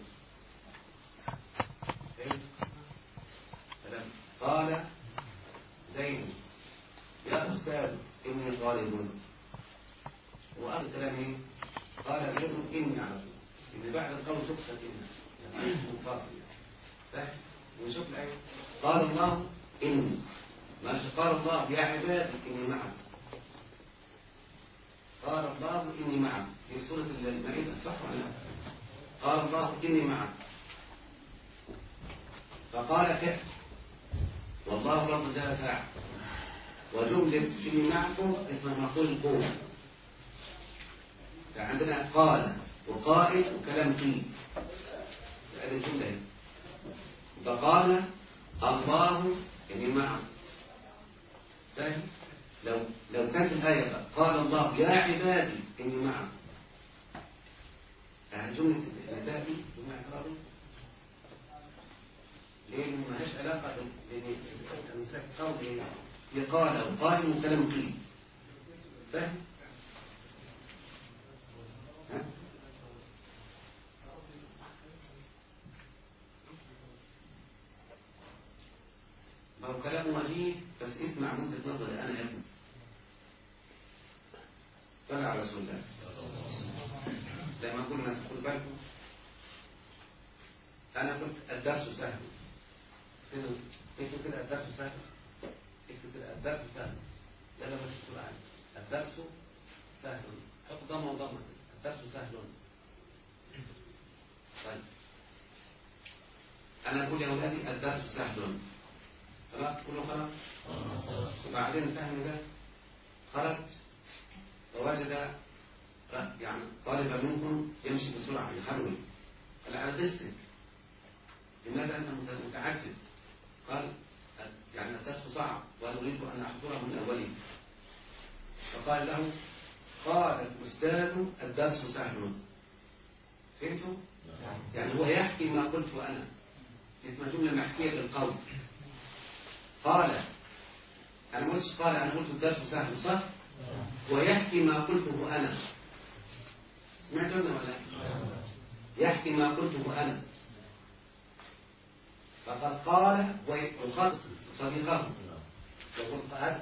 فلما قال زين يا أستاذ إني طالب، وأصل الكلام إيه؟ قال زيد إني على طول، إن بعد القول تقصد إن منفاصل. ونشوف الآية. قال الله إني، ماشي، قال الله يا عبادي إني معكم. قال الله إني معكم في سورة المائدة، صح ولا لا؟ قال الله إني معكم، فقال فعل، والله لفظ جل فاعل، وجملة إني معكم اسمها مقول قول. فعندنا قال وقائل وكلام قيل، هذه الجملة. فقال الله إني معكم. فاهم؟ لو كانت الآية قال الله يا عبادي إني معكم، جملة النداء دي جملة اعتراضية. ليه؟ ما لهاش علاقة بقول يقال أو قائم وكلام قيل. فاهم؟ ها؟ ما هو كلام وجيه بس اسمع من وجهة نظري أنا يا ابني. صلى على رسول الله. لما أقول الناس خدوا بالكم أنا قلت الدرس سهل. اكتب كده الدرس سهل. اكتب كده الدرس سهل. لا لا بس تقول عنه الدرس سهل. حط ضمة وضمة. الدرس سهل. طيب أنا أقول يا أولادي الدرس سهل. خلاص كله خلاص. وبعدين فهم ده خرج ووجد يعني طالب منكم يمشي بسرعة يخرج. قال أنا قستك لماذا أنت متعجب؟ قال يعني الدرس صعب وأنا أريد أن أحضره من أوله. فقال له قال الأستاذ الدرس سهل. فهمتوا؟ يعني هو يحكي ما قلته أنا. اسمها جملة محكية بالقول. قال أنا ما قلتش قال أنا قلت الدرس سهل صح؟ هو يحكي ما قلته أنا. سمعت ولا لا؟ يحكي ما قلته أنا. فقد قال ويخاطب صديقه يقول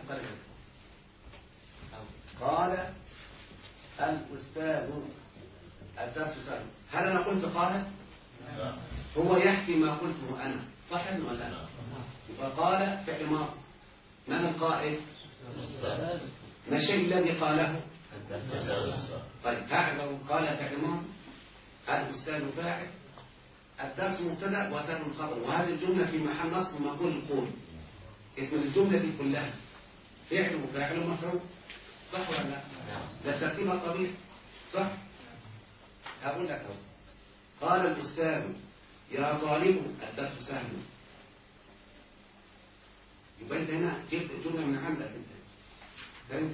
قال الأستاذ الدرس سهل. هل أنا قلت قال؟ هو يحكي ما قلته أنا صح ولا لا؟ فقال فعل ماضي. من القائل؟ ما الشيء الذي قاله؟ طيب فاعل قال فعل ماضي الأستاذ فاعل الدرس مبتدا وسهل خبر وهذه الجملة في محل نصب مقول القول. اسم الجملة دي كلها فعل وفاعل ومفعول صح ولا لا؟ ده ترتيب الطبيعي صح؟ هقول لك اهو قال الأستاذ يا طالب الدرس سهل. يبقى انت هنا جبت جملة من عندك انت. فهمت؟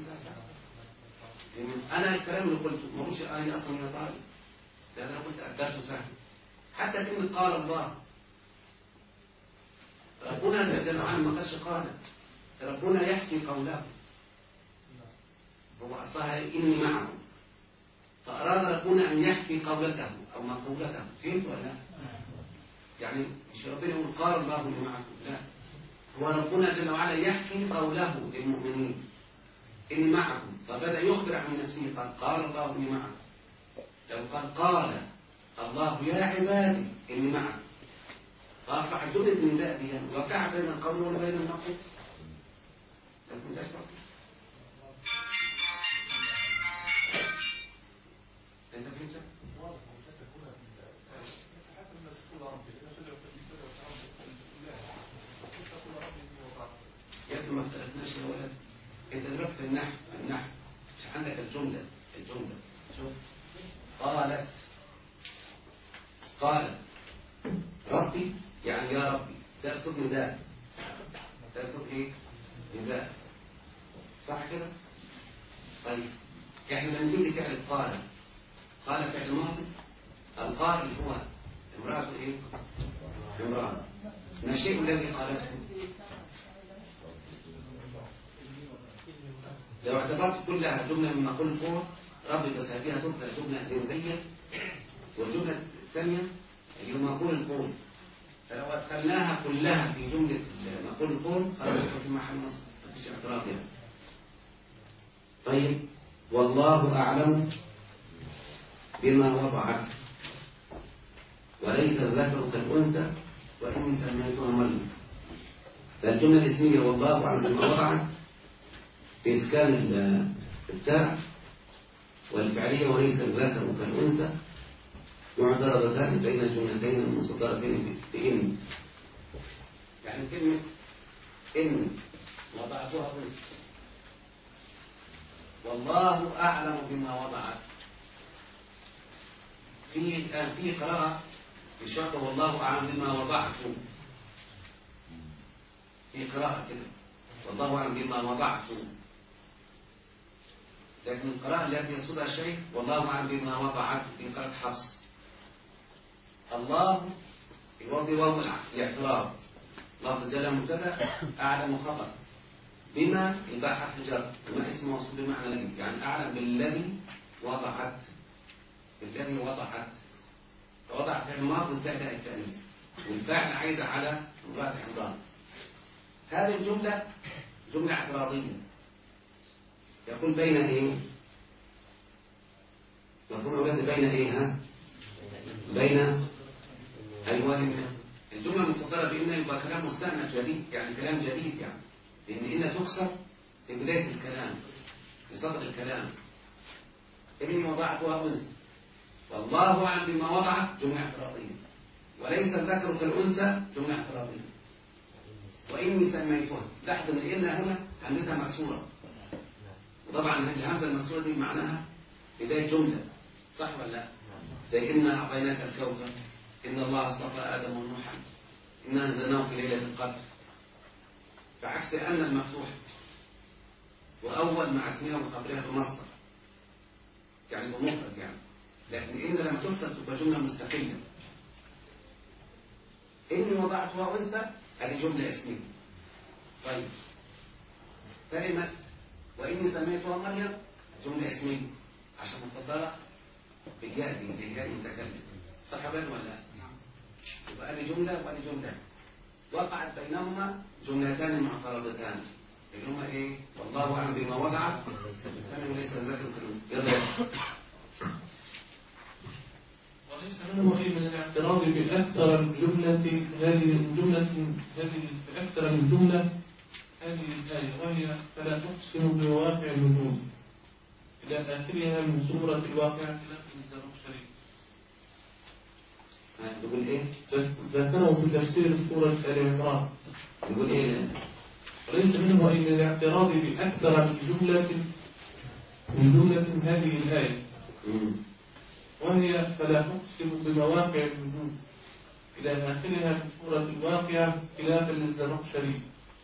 انا الكلام اللي قلته ما قلتش انا اصلا يا طالب. ده انا قلت الدرس سهل. حتى كلمة قال الله ربنا جل وعلا ما قالش قال. ربنا يحكي قوله. هو أصلها إني معكم. فأراد ربنا أن يحكي قولته أو مقولته. فهمت ولا لا؟ يعني مش ربنا يقول قال الله إني معكم. لا هو ربنا جل وعلا يحكي قوله للمؤمنين إني معكم. فبدأ يخبر عن نفسه قال الله إني معكم. لو قال الله يا عبادي إني معكم فأصبح جملة النداء دي وقع بين القول وبين النقل. لكن ده انت فهمت؟ يبدو ما اختلفناش يا ولد. انت دلوقتي في النحو مش عندك الجملة شوف قال ربي يعني يا ربي ده اسلوب نداء. ده اسلوب ايه؟ نداء صح كده؟ طيب احنا لما نيجي فعل قال فعل ماضي. القائل هو امرأة ايه؟ امرأة. ما الشيء الذي قالته؟ لو اعتبرت كلها جملة مما قلت فوق ربي بس هذه تبقى جملة ندية والجملة الثانية اللي هو مقول القول. فلو أدخلناها كلها في جملة مقول القول خلاص في محل نص مفيش اعتراض يعني. طيب والله أعلم بما وضعت وليس الذكر كالأنثى وإني سميتها مريم. فالجملة الاسمية والله أعلم بما وضعت بإسكان التاء والفعلية وليس الذكر كالأنثى معترضتان بين الجملتين المصدرتين بإن. يعني كلمة إن وضعتها أنثى والله أعلم بما وضعت. في قراءة في الشرط والله أعلم بما وضعت. في قراءة كده والله أعلم بما وضعت. لكن القراءة التي يقصدها الشيخ والله أعلم بما وضعت في قراءة حفص. الله الواو دي واو الاعتراض. لفظ جل مبتدا أعلم خطأ بما يبقى حرف جر، وما اسم موصول بمعنى الذي، يعني أعلم بالذي وضعت، بالذي وضعت. فوضع فعل ماضي والتاء التأنيث، والفاعل عايد على امرأة عمران. هذه الجملة جملة اعتراضية. يقول بين ايه؟ يقول أولاد بين ايه ها؟ بين أيوان. الجملة المصدرة بإن يبقى كلام مستأنف جديد، يعني كلام جديد، يعني لأن إن تكسر في بداية الكلام، في صدر الكلام. إني وضعتها أنثى، والله أعلم بما وضعت، جملة اعتراضية. وليس الذكر كالأنثى، جملة اعتراضية. وإني سميتها، لاحظ إن إن هنا همزتها مكسورة، وطبعا الهمزة المكسورة دي معناها بداية جملة، صح ولا لا؟ زي إنا أعطيناك الكوثر، إن الله اصطفى آدم ونوحا، إنا أنزلناه في ليلة القدر. بعكس أن المفتوح وأول مع اسمها وخبرها بمصدر، يعني بمفرد يعني. لكن إن لما تكسر تبقى جملة مستقلة. إني وضعتها أنثى هذه جملة اسمية. طيب كلمة وإني سميتها مريم جملة اسمية عشان مصدرة بالياء، بالياء المتكلم، صح ولا لا؟ يبقى هذه جملة وهذه جملة وقعت بينهما جملتان معترضتان اللي هما ايه؟ والله اعلم بما وضعت وليس الذكر كالأنثى. وليس منه أي من الاعتراض بأكثر الجملة بأكثر من جملة هذه الآية، وهي فلا تقسم بواقع النجوم إلى آخرها من سورة الواقعة لكن الزمخشري. تقول ايه؟ ذكره في تفسير سورة آل عمران. تقول ايه؟ وليس منه أي من الاعتراض بأكثر من جملة هذه الآية، وهي فلا تقسم بمواقع النجوم إلى آخرها من سورة الواقعة خلافا للزمخشري.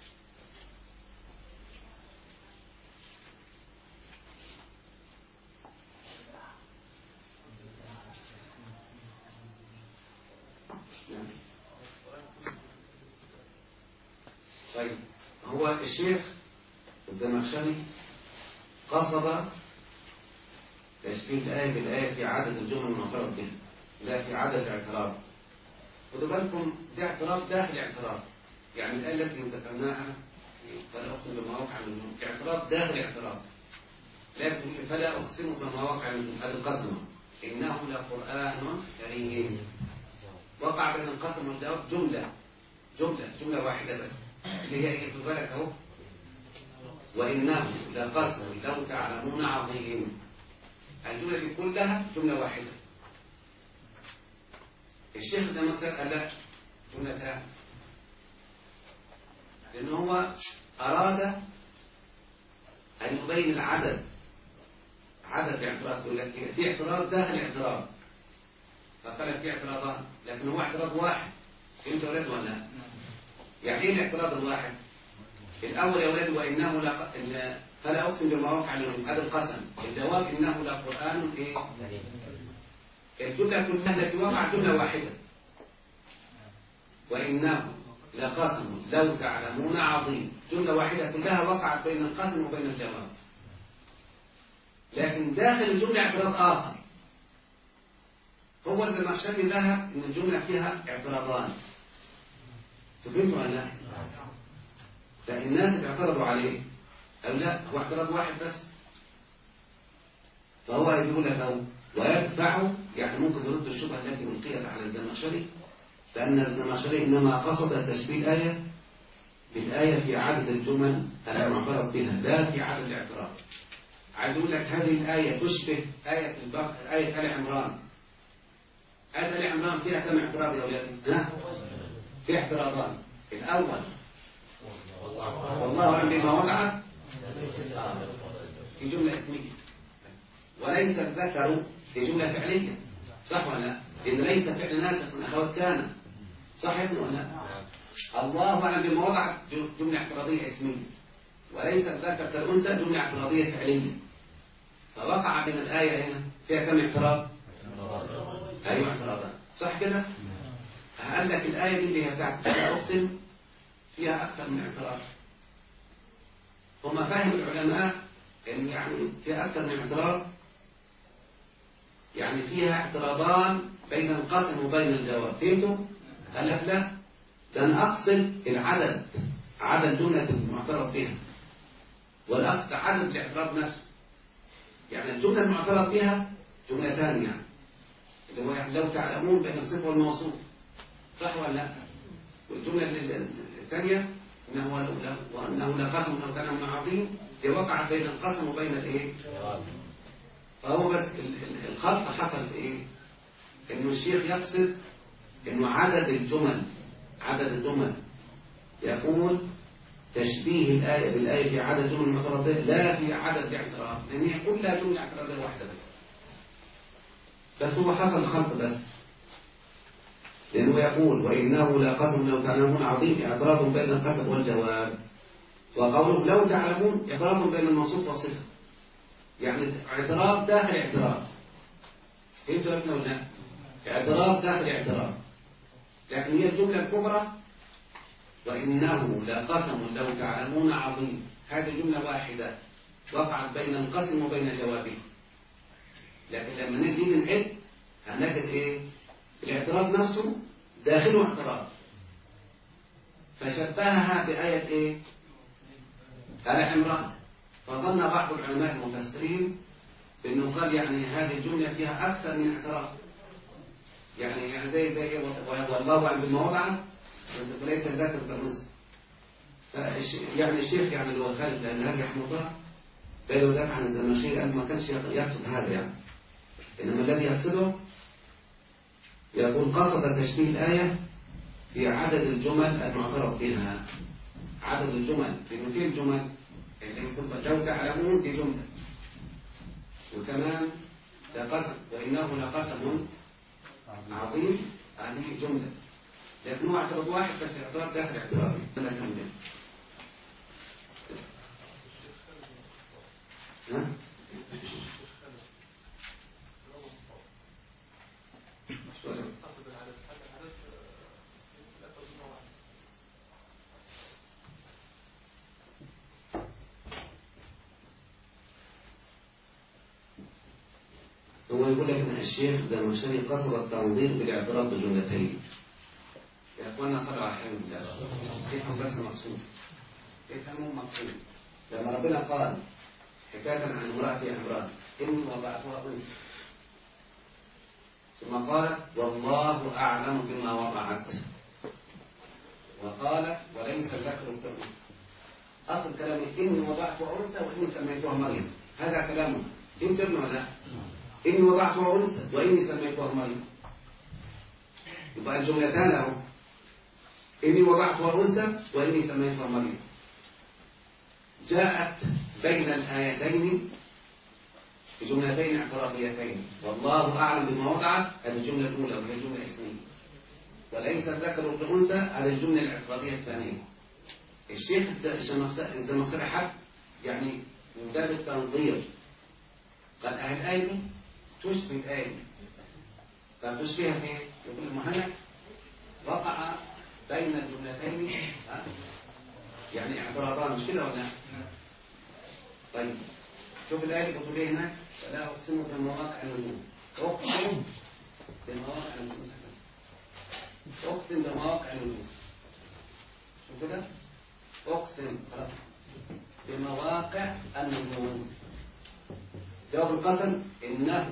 طيب هو الشيخ الزمخشري قصد تشبيه الآية بالآية في عدد الجمل المعترض بها، لا في عدد الاعتراض. خدوا بالكم ده اعتراض داخل اعتراض، يعني الآية التي ذكرناها فلا أقسم بمواقع النجوم اعتراض داخل اعتراض. لا فلا أقسم بمواقع النجوم هذا القسم إنه لقرآن كريم. وقع بين القسم والجواب جملة واحدة بس اللي هي ايه؟ في بالك اهو، وإنه لقسم لو تعلمون عظيم. الجملة دي كلها جملة واحدة. الشيخ الزمخشري قال لا جملتان، لأنه هو أراد أن يبين العدد، عدد الاعتراض. يقول لك في اعتراض داخل اعتراض، فقال في اعتراضان لكن هو اعتراض واحد. انت ولد ولا؟ يعني ايه الاعتراض الواحد؟ الأول يا ولد وإنه فلا أقسم بمواقع النجوم هذا القسم. الجواب إنه لقرآن إيه؟ الجملة كلها التي وقع جملة واحدة، وإنه لقسم لو تعلمون عظيم. جملة واحدة كلها وقعت بين القسم وبين الجواب. لكن داخل الجملة اعتراض آخر. هو الزمخشري ذهب إن الجملة فيها اعتراضان. تفهموا ولا لا؟ فالناس اللي اعترضوا عليه قالوا لا هو اعتراض واحد بس. فهو يقول لك أو ويدفع، يعني ممكن يرد الشبهة التي ألقيت على الزمخشري، فأن الزمخشري إنما قصد تشبيه الآية بالآية في عدد الجمل المعترض بها لا في عدد الاعتراض. عايز أقول لك هذه الآية تشبه آية آل عمران. آية آل عمران فيها كم اعتراض يا أولاد؟ في اعتراضان. الأول والله أعلم بما وضعت في جملة اسمية، وليس الذكر في جملة فعلية، صح ولا لا؟ لأن ليس فعل ناسخ من أخوات كان، صح ولا لا؟ الله أعلم بما وضعت جملة اعتراضية اسمية، وليس الذكر كالأنثى جملة اعتراضية فعلية. فوقع بين الآية هنا فيها كم اعتراض؟ أيوة اعتراضان، صح كده؟ قال لك الآية دي اللي هي بتاعت لا أقسم فيها أكثر من اعتراف. هم فاهم العلماء إن يعني فيها أكثر من اعتراف، يعني فيها اعتراضان بين القسم وبين الجواب. فهمتوا؟ قال لك لا، ده أنا أقصد العدد، عدد جملة المعترف بها، والأقصد عدد الاعتراف نفسه. يعني الجملة المعترف بها جملتان، يعني اللي هو يعني لو تعلمون بين الصفة والموصوف، صح ولا لا؟ والجملة الثانية وأنه لا قسم لو كان عظيم، دي وقع بين القسم وبين الإيه؟ فهو بس الخلط حصل في إيه؟ إنه الشيخ يقصد إنه عدد الجمل يقول تشبيه الآية بالآية في عدد جمل معترضة لا في عدد الاعتراف، لأن هي كلها جملة اعتراضية واحدة بس هو حصل خلط بس، لأنه يقول وإنه لا قسم لو تعلمون عظيم اعتراض بين القسم والجواب، وقوله لو تعلمون اعتراض بين الموصوف والصفة، يعني اعتراض داخل اعتراض. فهمتوا يا ابني ولا لا؟ اعتراض داخل اعتراض، لكن هي الجملة الكبرى وإنه لا قسم لو تعلمون عظيم، هذه جملة واحدة وقعت بين القسم وبين جوابه. لكن لما نيجي نعد هنجد إيه؟ الاعتراض نفسه داخله اعتراض، فشبهها بآية إيه؟ آل عمران. فظن بعض العلماء المفسرين بأنه قال يعني هذه الجملة فيها أكثر من اعتراض، يعني زي والله أعلم بما وضع وليس ذاكر كالنص. يعني الشيخ يعني اللي هو خالد الأزهري رحمه الله قال ذاك عن الزمخشري قال ما كانش يقصد هذا، يعني إنما الذي يقصده يقول قصد تشبيه الآية في عدد الجمل المعترف بها، عدد الجمل، لأنه في الجمل اللي يقول لو تعلمون دي جملة، وكمان لقسم وإنه لقسم عظيم هذه جملة، لكن هو اعتراض واحد بس اعتراض داخل اعتراض. أنا كمل. هو يقول لك ان الشيخ الزمخشري قصد التنظير بالاعتراض بجملتين. يا اخوانا صلوا على حبيب الله، افهموا بس المقصود، افهموا المقصود. لما ربنا قال حكايه عن امراه عمران اني وضعتها انثى، ثم قالت والله اعلم بما وضعت، وقالت وليس الذكر كالانثى. اصل كلامي اني وضعتها انثى واني سميتها مريم، هذا كلامه. فهمت ولا لا؟ إني وضعتها أنثى وإني سميتها مريم، يبقى الجملتان أهو، إني وضعتها أنثى وإني سميتها مريم، جاءت بين الآيتين بجملتين اعتراضيتين. والله أعلم بما وضعت هذه الجملة الأولى وهي جملة اسمية، وليس الذكر كالأنثى هذه الجملة الاعتراضية الثانية. الشيخ الزمخشري حب يعني من باب التنظير قال الآية دي تشبه الآية دي. طب تشبهها فين؟ يقول المهند وقع بين الجملتين يعني اعتراضان، مش كده ولا؟ طيب شوف الآية اللي بتقول ايه هناك، فلا أقسم بمواقع النجوم، أقسم بمواقع النجوم، أقسم بمواقع النجوم، شوف كده أقسم خلاص بمواقع النجوم. جواب القسم إنه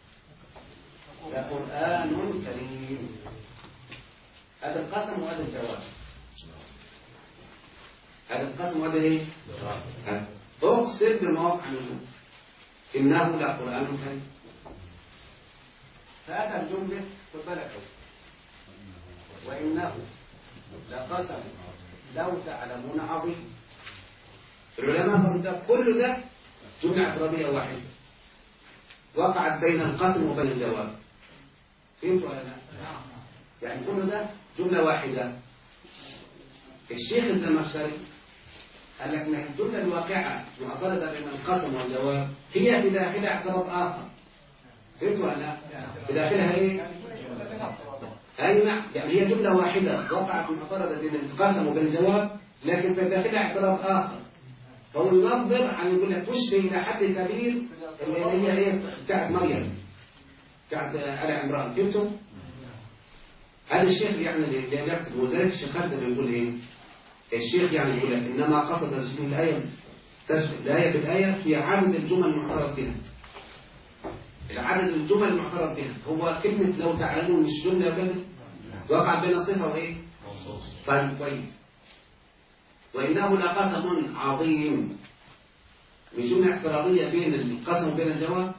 لقرآن كريم، هذا القسم وهذا الجواب، هذا القسم وهذا ايه؟ أقسم بمواقع النجوم إنه لقرآن كريم. فهذا الجملة خد بالك وإنه لقسم لو تعلمون عظيم. العلماء كل ده جملة اعتراضية واحدة وقعت بين القسم وبين الجواب. فهمتوا ولا لا؟ يعني كل ده جملة واحدة. الشيخ الزمخشري قال لك ان الجملة الواقعة معترضة بين القسم والجواب هي في داخلها اعتراض آخر، فهمتوا ولا لا؟ بداخلها ايه؟ اي نعم، يعني هي جمله واحده وقعت معترضه بين القسم وبين الجواب، لكن في داخلها اعتراض اخر. فهو ينظر عن يقول لك تشبه الى حد كبير اللي هي ايه بتاعت مريم بتاعت ال عمران. فهمتوا؟ هذا الشيخ يعني اللي يقصد، وذلك الشيخ خالد بيقول ايه؟ الشيخ يعني يقول لك انما قصد تشبيه الايه بالايه في عدد الجمل المعترض بها. عدد الجمل المعترض بها هو كلمه لو تعلمون، مش جمله يا بني وقع بين صفه وايه؟ طيب كويس. وانه لقسم عظيم، مش جمله اعتراضيه بين القسم وبين الجواب.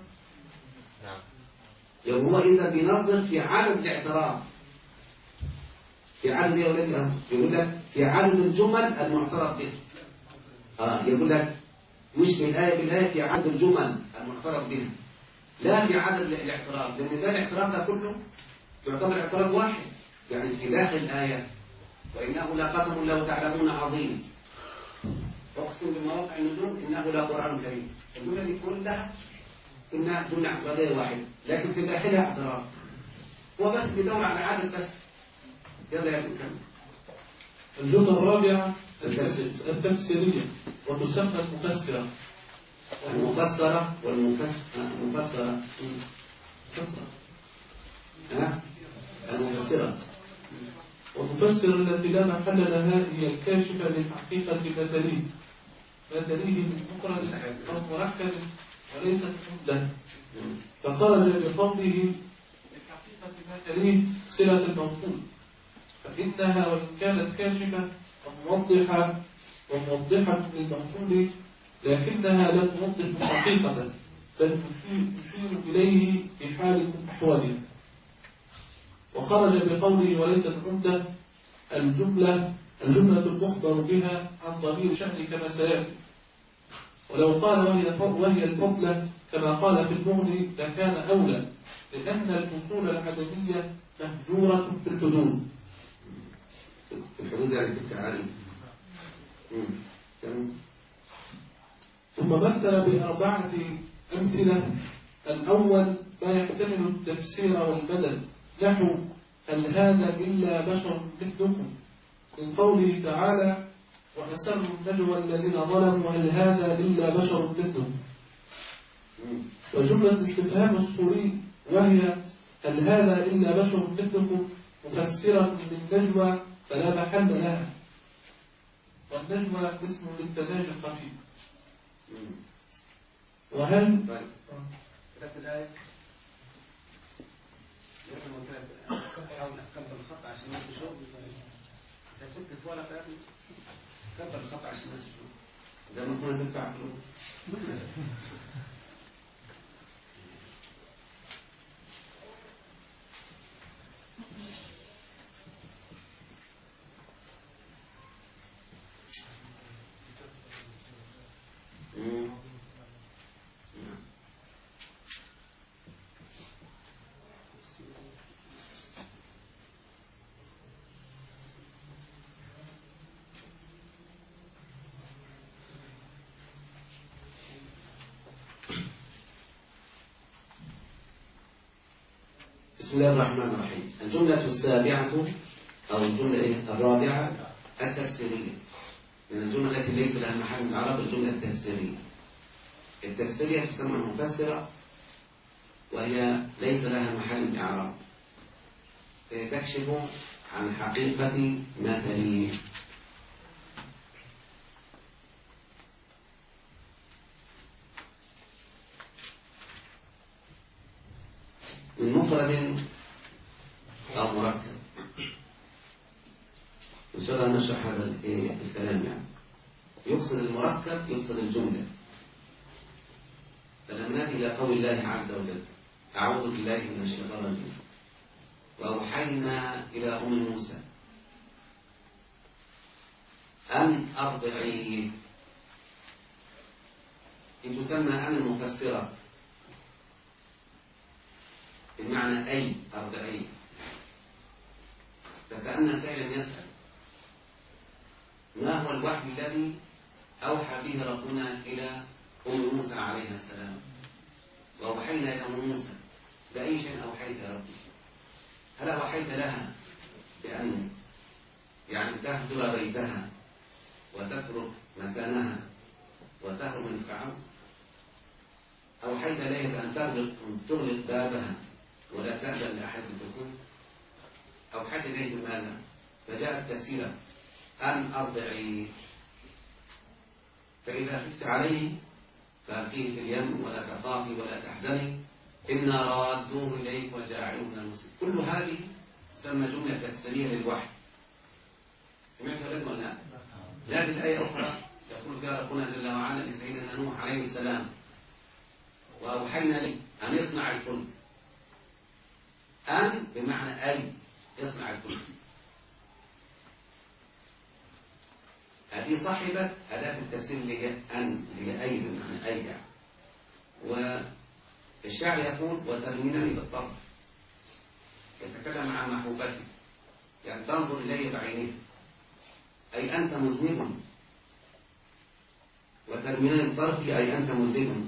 يعني هو اذا بينظر في عدد الاعتراض، في عدد يا ولد، يقول لك في عدد الجمل المعترض بها. يقول لك مش بالآية بالآية في عدد الجمل المعترض بها، لا في عدد الاعتراض، لأن ده الاعتراض ده كله يعتبر اعتراض واحد. يعني في داخل الآية وإنه لقسم لو تعلمون عظيم، أقسم بمواقع النجوم إنه لقرآن كريم. الجملة دي كلها إنها جملة اعتراضية واحدة، لكن في داخلها اعتراض. هو بس بيدور على عدد بس. يلا يا ابن كمل. الجملة الرابعة التفسيرية، وتسمى المفسرة. المفسرة والمفسرة. المفسرة. والمفسرة التي لا محل لها هي الكاشفة للحقيقة ما تليه من مفرد أو مركب وليست جملة، فخرج بقوله الحقيقة ما تليه صلة الموصول، فإنها وإن كانت كاشفة وموضحة للموصول لكنها لا توضح حقيقة، بل تشير إليه في حال من أحواله. وخرج بقوله وليست عمدة الجملة المخبر بها عن ضمير شأن كما سيأتي. ولو قال وهي الفضلة كما قال في المغني لكان أولى، لأن الفصول العدمية مهجورة في الحدود. الحدود يعني في التعاريف. ثم مثل بأربعة أمثلة. الأول ما يحتمل التفسير والبدل، نحو هل هذا إلا بشر مثلكم، من قوله تعالى وأسروا النجوى الذين ظلموا هل هذا إلا بشر مثلكم. وجملة استفهام الصوري وهي هل هذا إلا بشر مثلكم مفسرة للنجوى فلا محل لها، والنجوى اسم للتناجي الخفي. وهل كتبت الآية حاول أكبر الخط عشان الناس تشوف. أنت بتكتب في ورقة كبر الخط عشان الناس تشوف. ده ما كنا ندفع فلوس. بسم الله الرحمن الرحيم. الجملة السابعة أو الجملة الرابعة التفسيرية، من الجملة التي ليس لها محل من العرب الجملة التفسيرية. التفسيرية تسمى مفسرة، وهي ليس لها محل من العرب، تكشف عن حقيقة ما تليه. من مفرد أو مركب. إن شاء الله نشرح هذا الكلام. يعني يقصد المركب يقصد الجملة. فلما نأتي إلى قول الله عز وجل أعوذ بالله من الشيطان الرجيم وأوحينا إلى أم موسى أن أرضعيه، إن تسمى أن المفسرة بمعنى أي أرضعيه، فكأن سائلا يسأل ما هو الوحي الذي أوحى به ربنا إلى أم موسى عليها السلام. وأوحينا إلى أم موسى بأي شيء أوحيت يا ربي؟ هل أوحيت لها بأن يعني تهجر بيتها وتترك مكانها وتهرب من فرعون؟ أوحيت إليها بأن تغلق بابها ولا تأذن لأحد بالدخول؟ أوحيت إليه بماذا؟ فجاءت تفسيرا أن أرضعي، فإذا خفت عليه فألقيه في اليم ولا تخافي ولا تحزني إنا رادوه إليك وجاعلوه من المسلمين. كل هذه تسمى جملة تفسيرية للوحي. سمعت هذا ولا لا؟ هذه الآية أخرى يقول فيها ربنا جل وعلا لسيدنا نوح عليه السلام وأوحينا لي أن يصنع الفلك. أن بمعنى أي يصنع الفلك. هذه صاحبة أداة التفسير اللي هي أن، اللي هي أي بمعنى أي يعني. والشاعر يقول وترمينني بالطرف، يتكلم عن محبوبتي يعني تنظر إلي بعينيه، أي أنت مذنب، وترمينني بالطرف أي أنت مذنب،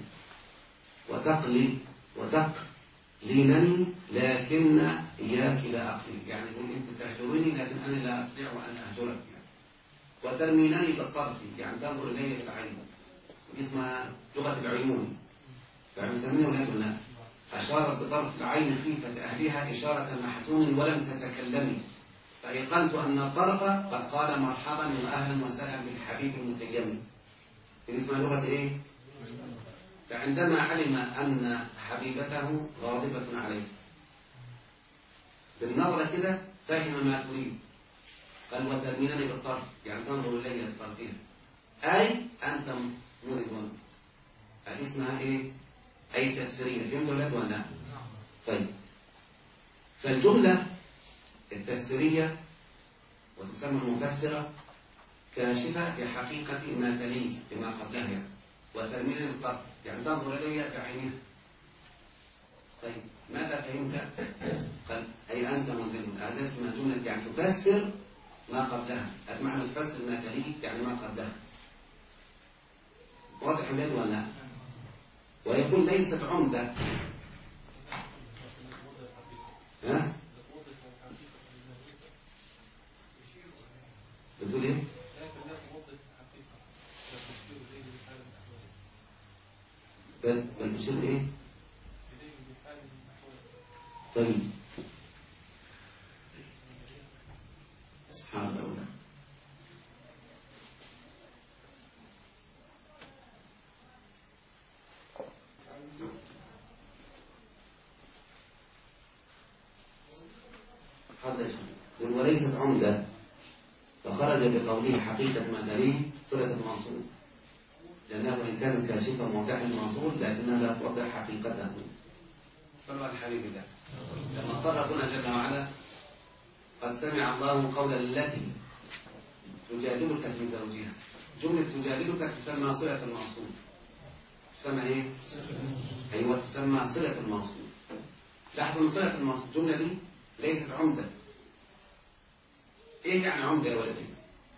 وتقلينني لكن إياك لا أقلي، يعني أنت تهجرني لكن أنا لا أستطيع أن أهجرك يعني. وترمينني بالطرف يعني تنظر إلي بعينه، ودي اسمها لغة العيون، فبنسميها ولاد الناس. أشارت بطرف العين خيفة أهلها إشارة محزون ولم تتكلمي، فأيقنت أن الطرف قد قال مرحبا وأهلا وسهلا بالحبيب المتيم. دي اسمها لغة إيه؟ فعندما علم أن حبيبته غاضبة عليه بالنظرة كده فهم ما تريد، قال وترمينني بالطرف يعني تنظر إلي بطرفها، أي أنت مرض. هذه اسمها إيه؟ أي تفسيرية. فهمت ولا لا؟ طيب، فالجملة التفسيرية وتسمى المفسرة كاشفة بحقيقة ما تليه بما قبلها يعني. وترمينني بالطرف يعني تنظر إلي بعينها. طيب ماذا فهمت؟ قال أي أنت منزل. هذا اسمها جملة يعني تفسر ما قبلها، المعنى تفسر ما تليه يعني ما قبلها. واضح البيت ولا لا؟ ويكون ليست عمدة. ها؟ بتقول ايه؟ بل تشير ايه؟ طيب حاضر أولا. وليست عمدة، فخرج بقوله حقيقة ما تليه صلة الموصول، لأنه إن كانت كاشفة موضع الموصول لكنها لا توضح حقيقته. صلوا على الحبيب الله. لما قال ربنا جل وعلا قد سمع الله قول التي تجادلك في زوجها. جملة تجادلك تسمى صلة الموصول. تسمى ايه؟ أيوة تسمى صلة الموصول. لاحظوا من صلة الموصول الجملة دي ليست عمدة. ايه يعني عمدة يا ولدي؟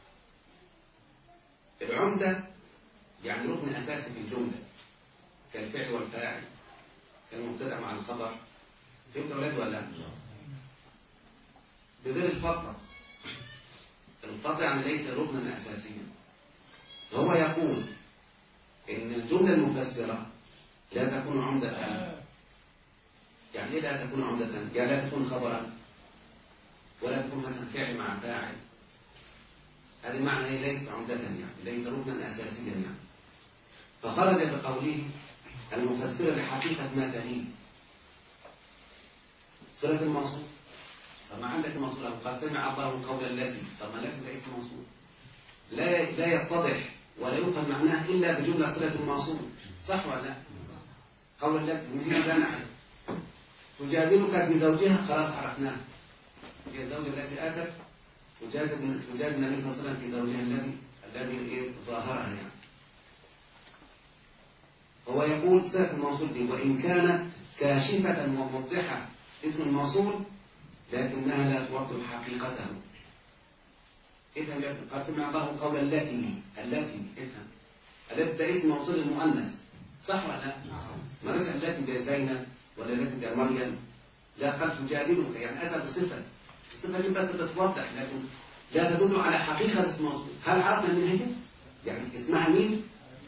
العمدة يعني ركن أساسي في الجملة كالفعل والفاعل كالمبتدأ مع الخبر. فهمت يا ولد ولا لا؟ بغير الفقرة. الفقرة يعني ليس ركنا أساسيا. هو يقول إن الجملة المفسرة لا تكون عمدة. يعني إيه لا تكون عمدة؟ يعني لا تكون خبرا ولا تكون مثلا فعل مع فاعل. هذا معنى إيه؟ ليس عمدة يعني ليس ركنا أساسيا يعني. فخرج بقوله المفسرة لحقيقة ما تليه صلة الموصول. طب ما عندك موصول قد سمع الله قول التي، طب ما التي ده اسم موصول لا يتضح ولا يفهم معناه إلا بجملة صلة الموصول. صح ولا لا؟ قول التي من هنا لا نعرف. تجادلك في زوجها خلاص عرفناه، هي الزوجة التي آتت تجادل النبي صلى الله عليه وسلم في زوجها الذي ظاهرها يعني. هو يقول صلة الموصول دي وإن كانت كاشفة وموضحة اسم الموصول لكنها لا توضح حقيقته. افهم يا ابني. قد سمع الله قول التي افهم. التي ده اسم موصول المؤنث. صح ولا لا؟ ما ليس التي زي زينب ولا التي مريم؟ لا، قد تجادلك، يعني أتى بصفة، الصفة دي بس بتوضح لكن لا تدل على حقيقة اسم الموصول. هل عرفنا من هي؟ يعني اسمها مين؟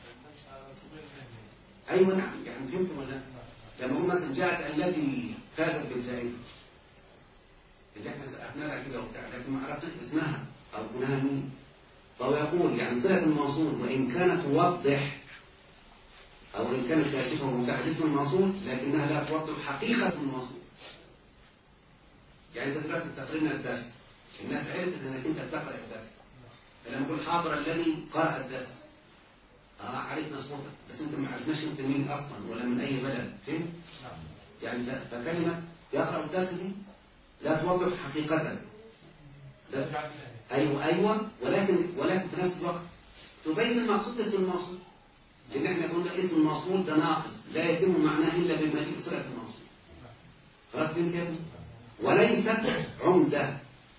أيوة نعم، يعني فهمتم ولا لا؟ لما هو مثلا جاءت التي فازت بالجائزة اللي احنا سألنا لها كده وبتاع، لكن ما عرفنا اسمها أو كونها مين. فهو يقول يعني صلة الموصول وإن كانت توضح أو إن كانت كاشفة ومتاحة اسم الموصول لكنها لا توضح حقيقة اسم الموصول. يعني أنت دلوقتي تقرينا الدرس، الناس عرفت أنك أنت بتقرأ الدرس، فلما تقول حاضر الذي قرأ الدرس عرفنا صوتك، بس أنت ما عرفناش أنت مين أصلا ولا من أي بلد، فهمت؟ يعني فكلمة يقرأ الدرس دي لا توضح حقيقتك. أيوة ولكن في نفس الوقت تبين المقصود اسم الموصول. لأن احنا قلنا اسم الموصول ده ناقص لا يتم معناه إلا بمجيء صلة الموصول. خلاص فهمت يا ابني؟ وليست عمدة.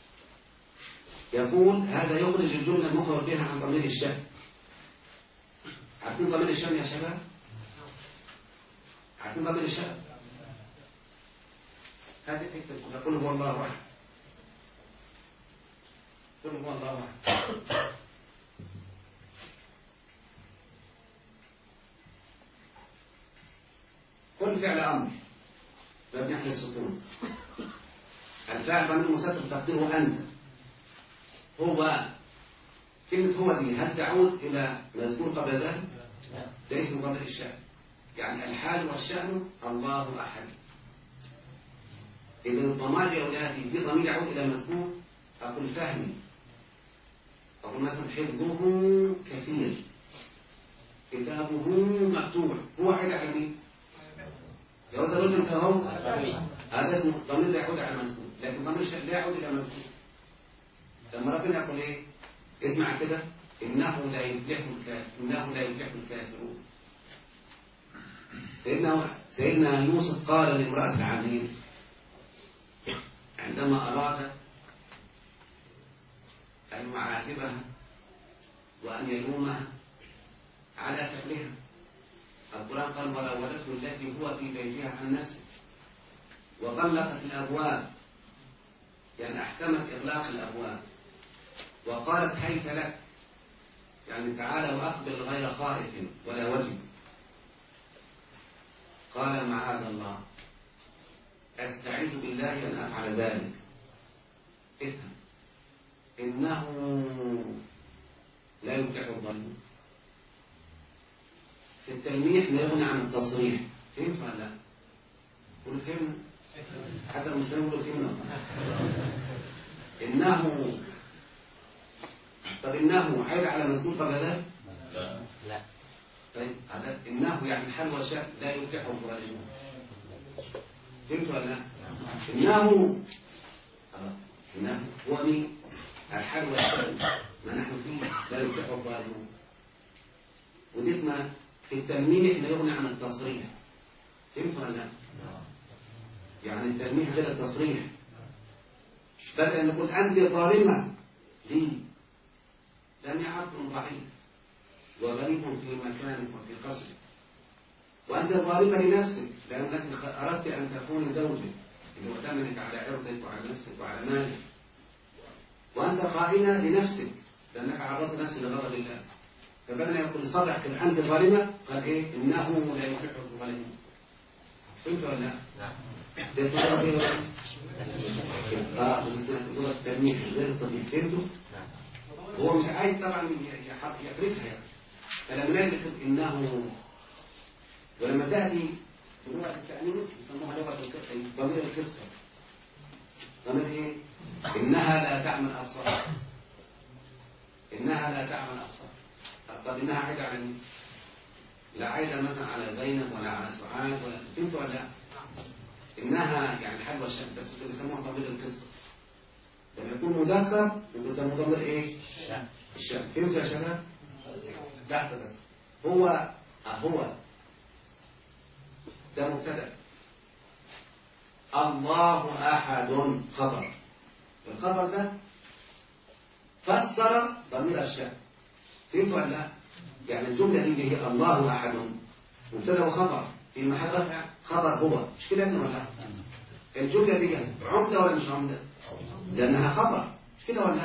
يقول هذا يخرج الجملة المخبر بها عن ضمير الشأن. عارفين ضمير الشأن يا شباب؟ عارفين ضمير الشأن؟ هذه حتة قل هو الله أحد. قل هو الله أحد. قل فعل أمر مبني على السكون. الفاعل ضمير مستتر تقديره أنت. هو كلمة هو دي هل تعود إلى مذكور قبل ذلك؟ ده اسم ضمير الشأن. يعني الحال والشأن الله أحد. إذن الضمائر يا أولادي في ضمير يعود إلى المذكور. أقول فهمي، أقول مثلا حفظه كثير، كتابه مكتوب. هو عيد على مين؟ لو ده رجل كهو هذا اسمه ضمير لا يعود على المذكور، لكن ضمير الشأن لا يعود إلى المذكور. لما ربنا يقول إيه؟ اسمع كده، إنه لا يفلح الكافرون. سيدنا يوسف قال لامرأة العزيز عندما أراد أن يعاتبها وأن يلومها على فعلها، القرآن قال وراودته التي هو في بيتها عن نفسه وغلقت الأبواب، يعني أحكمت إغلاق الأبواب، وقالت هيت لك، يعني تعالى وأقبل غير خائف ولا وجه. قال معاذ الله، أستعيذ بالله أن أفعل ذلك. افهم، إنه لا يفلح الظالمون. في التلميح لا يغني عن التصريح. فهمت ولا لا؟ قل فهمنا، حتى المسلمين يقولوا فهمنا. إنه، طب إنه عيب على مذكور قبل ذلك؟ لا. طيب هذا إنه يعني الحال والشأن لا يفلح الظالمون. فهمت ولا لا؟ إنه هو مين؟ الحال والشأن ما نحن فيه لا يفلح الظالمون. ودي اسمها في التلميح لا يغني عن التصريح. فهمت ولا لا؟ يعني التلميح غير التصريح. بدل أن نقول أنت ظالمة لي، لأني عبد ضعيف وغريب في مكانك وفي قصرك، وأنت ظالمة لنفسك لأنك أردت أن تكون زوجك لمؤتمنك على عرضك وعلى نفسك وعلى مالك، وأنت خائنة لنفسك لأنك عرضت نفسك لغضب الله. فبدل يقول صدق أنت ظالمة قال إيه؟ إنه لا يفلح الظالمون. فهمت ولا لا؟ نعم. ده اسمه إيه؟ بس اسمه التلميح غير التصريح. فهمتوا؟ هو مش عايز طبعا يفرقها يعني. فلما يكتب إنه، ولما تأتي لغة التأنيث يسموها لغة ضمير القصة. ضمير إيه؟ إنها لا تعمل أبصار. إنها لا تعمل أبصار. طب إنها عايدة على مين؟ لا عايدة مثلا على زينب ولا على سعاد ولا فهمت ولا لا؟ إنها يعني حلوة الشك، بس بيسموها ضمير القصة. لما يكون مذكر بيسموه ضمير إيه؟ الشك. فهمت يا شباب؟ لحظة بس. هو ده مبتدأ. الله أحد خبر. الخبر ده فسر ضمير الشك. فهمت ولا لا؟ يعني الجملة دي هي الله أحد مبتدأ وخبر، في محل رفع خبر هو، مش كده ولا لا؟ الجملة دي عمدة ولا مش عمدة؟ لأنها خبر، مش كده ولا لا؟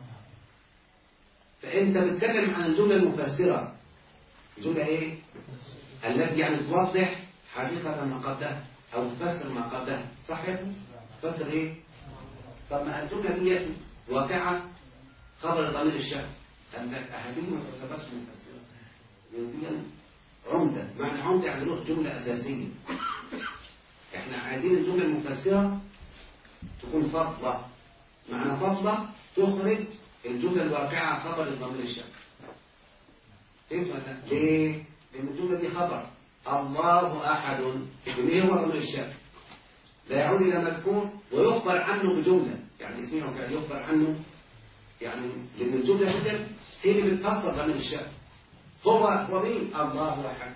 فأنت بتتكلم عن الجملة المفسرة. الجملة إيه؟ التي يعني توضح حقيقة ما قبلها أو تفسر ما قبلها، صح يا ابني؟ تفسر إيه؟ طب ما الجملة دي واقعة خبر ضمير الشأن، قال لك أهديه ما تعتبرش مفسرة. دي عمدة، معنى عمدة يعني نوع جملة أساسية. إحنا عايزين الجملة المفسرة تكون فضلة، معنى فضلة تخرج الجملة الواقعة خبر ضمير الشأن. فهمت ولا لا؟ ليه؟ لأن الجملة دي خبر الله أحد، اللي هو ضمير الشأن لا يعود إلى مذكور ويخبر عنه بجملة، يعني اسمه وفعل يخبر عنه، يعني لأن الجملة هي اللي بتفسر ضمير الشأن. هو مين؟ الله أحد.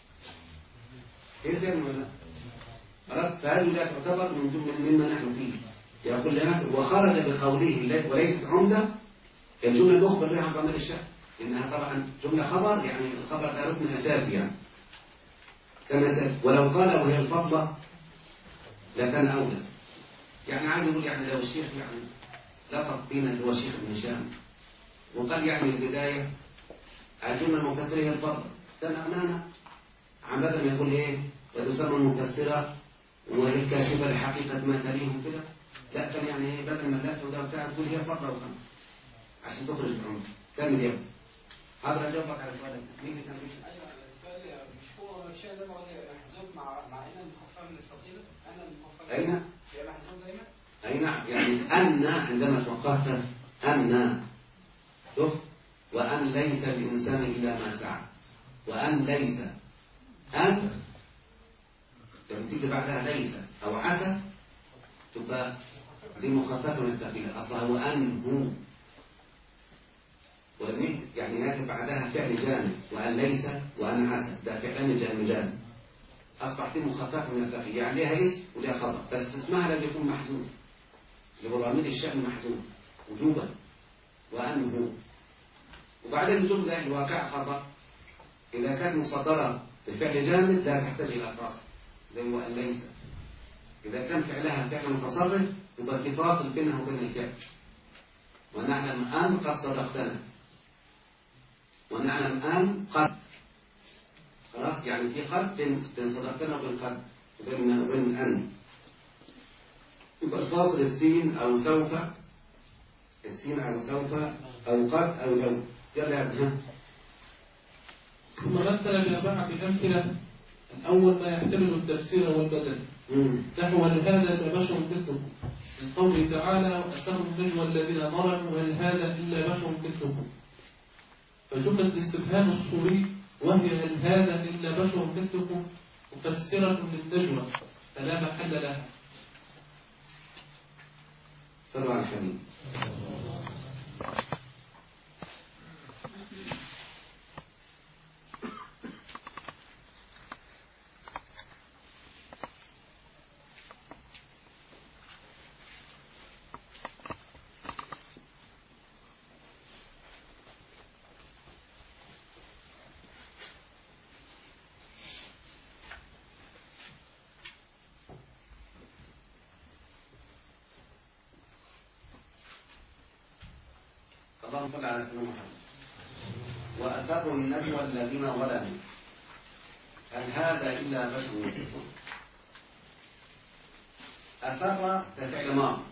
كيف يعني ولا؟ خلاص، فهذه لا تعتبر من جملة مما نحن فيه. يقول لنا وخرج بقوله وليست عمدة الجملة المخبر بها عن ضمير الشأن، إنها طبعا جملة خبر، يعني الخبر ده ركن أساسي يعني. كما ولو قال وهي الفضلة لكان أولى. يعني عادي يقول يعني لو الشيخ يعني لطف فينا اللي هو الشيخ ابن هشام وقال يعني البداية الجملة المفسرة هي الفضلة، كان أمانة عن بدل ما يقول إيه وتسمى المفسرة وهي الكاشفة لحقيقة ما تليهم كده، لا كان يعني إيه بدل ما اللفظ وده بتاع تقول هي فضلة وخمس عشان تخرج العمر. كمل يا ابني. حاضر أجاوبك على سؤالك. مين اللي كان بيسأل؟ ايوه السؤال مش هو الشيء ده محذوف مع ان المخففه من الثقيله، ان المخففه أين؟ هي محذوف دايما؟ أي نعم، يعني أن عندما توقفت أن شوف وأن ليس للإنسان إلا ما سعى، وأن ليس أن لما تيجي بعدها ليس أو عسى تبقى دي مخففة من الثقيلة، أصلها هو أن هو، يعني يأتي بعدها فعل جامد، وأن ليس وأن عسى ده فعلان جامدان، أصبحت مخففة من الثقيلة، يعني لها اسم ولها خبر، بس اسمها لازم يكون محذوف، اللي هو ضمير الشأن محذوف وجوبا، وأن هو. وبعدين الجملة الواقع خبر إذا كانت مصدرة بفعل جامد لا تحتاج إلى فاصل زي وأن ليس. إذا كان فعلها فعل متصرف يبقى في فاصل بينها وبين الفعل. ونعلم أن قد صدقتنا، ونعلم أن قد، خلاص يعني في قد بين صدقتنا وبين قد وبين أن، يبقى الفاصل السين أو سوف، السين أو سوف أو قد أو لو. يلا يا ابنها. ثم مثل بأربعة أمثلة. الأول ما يحتمل التفسير والبدل، نحو هل هذا بشر مثلكم، من قوله تعالى وأسروا النجوى الذين ظلموا هل هذا إلا بشر مثلكم. فجملة الاستفهام الصوري وهي هل هذا إلا بشر مثلكم مفسرة للنجوى فلا محل لها. صلوا على الحبيب. اللهم صل على سيدنا محمد. وأسروا النجوى الذين ظلموا هل هذا إلا بشر مثلكم. أسر كفعل ماضي،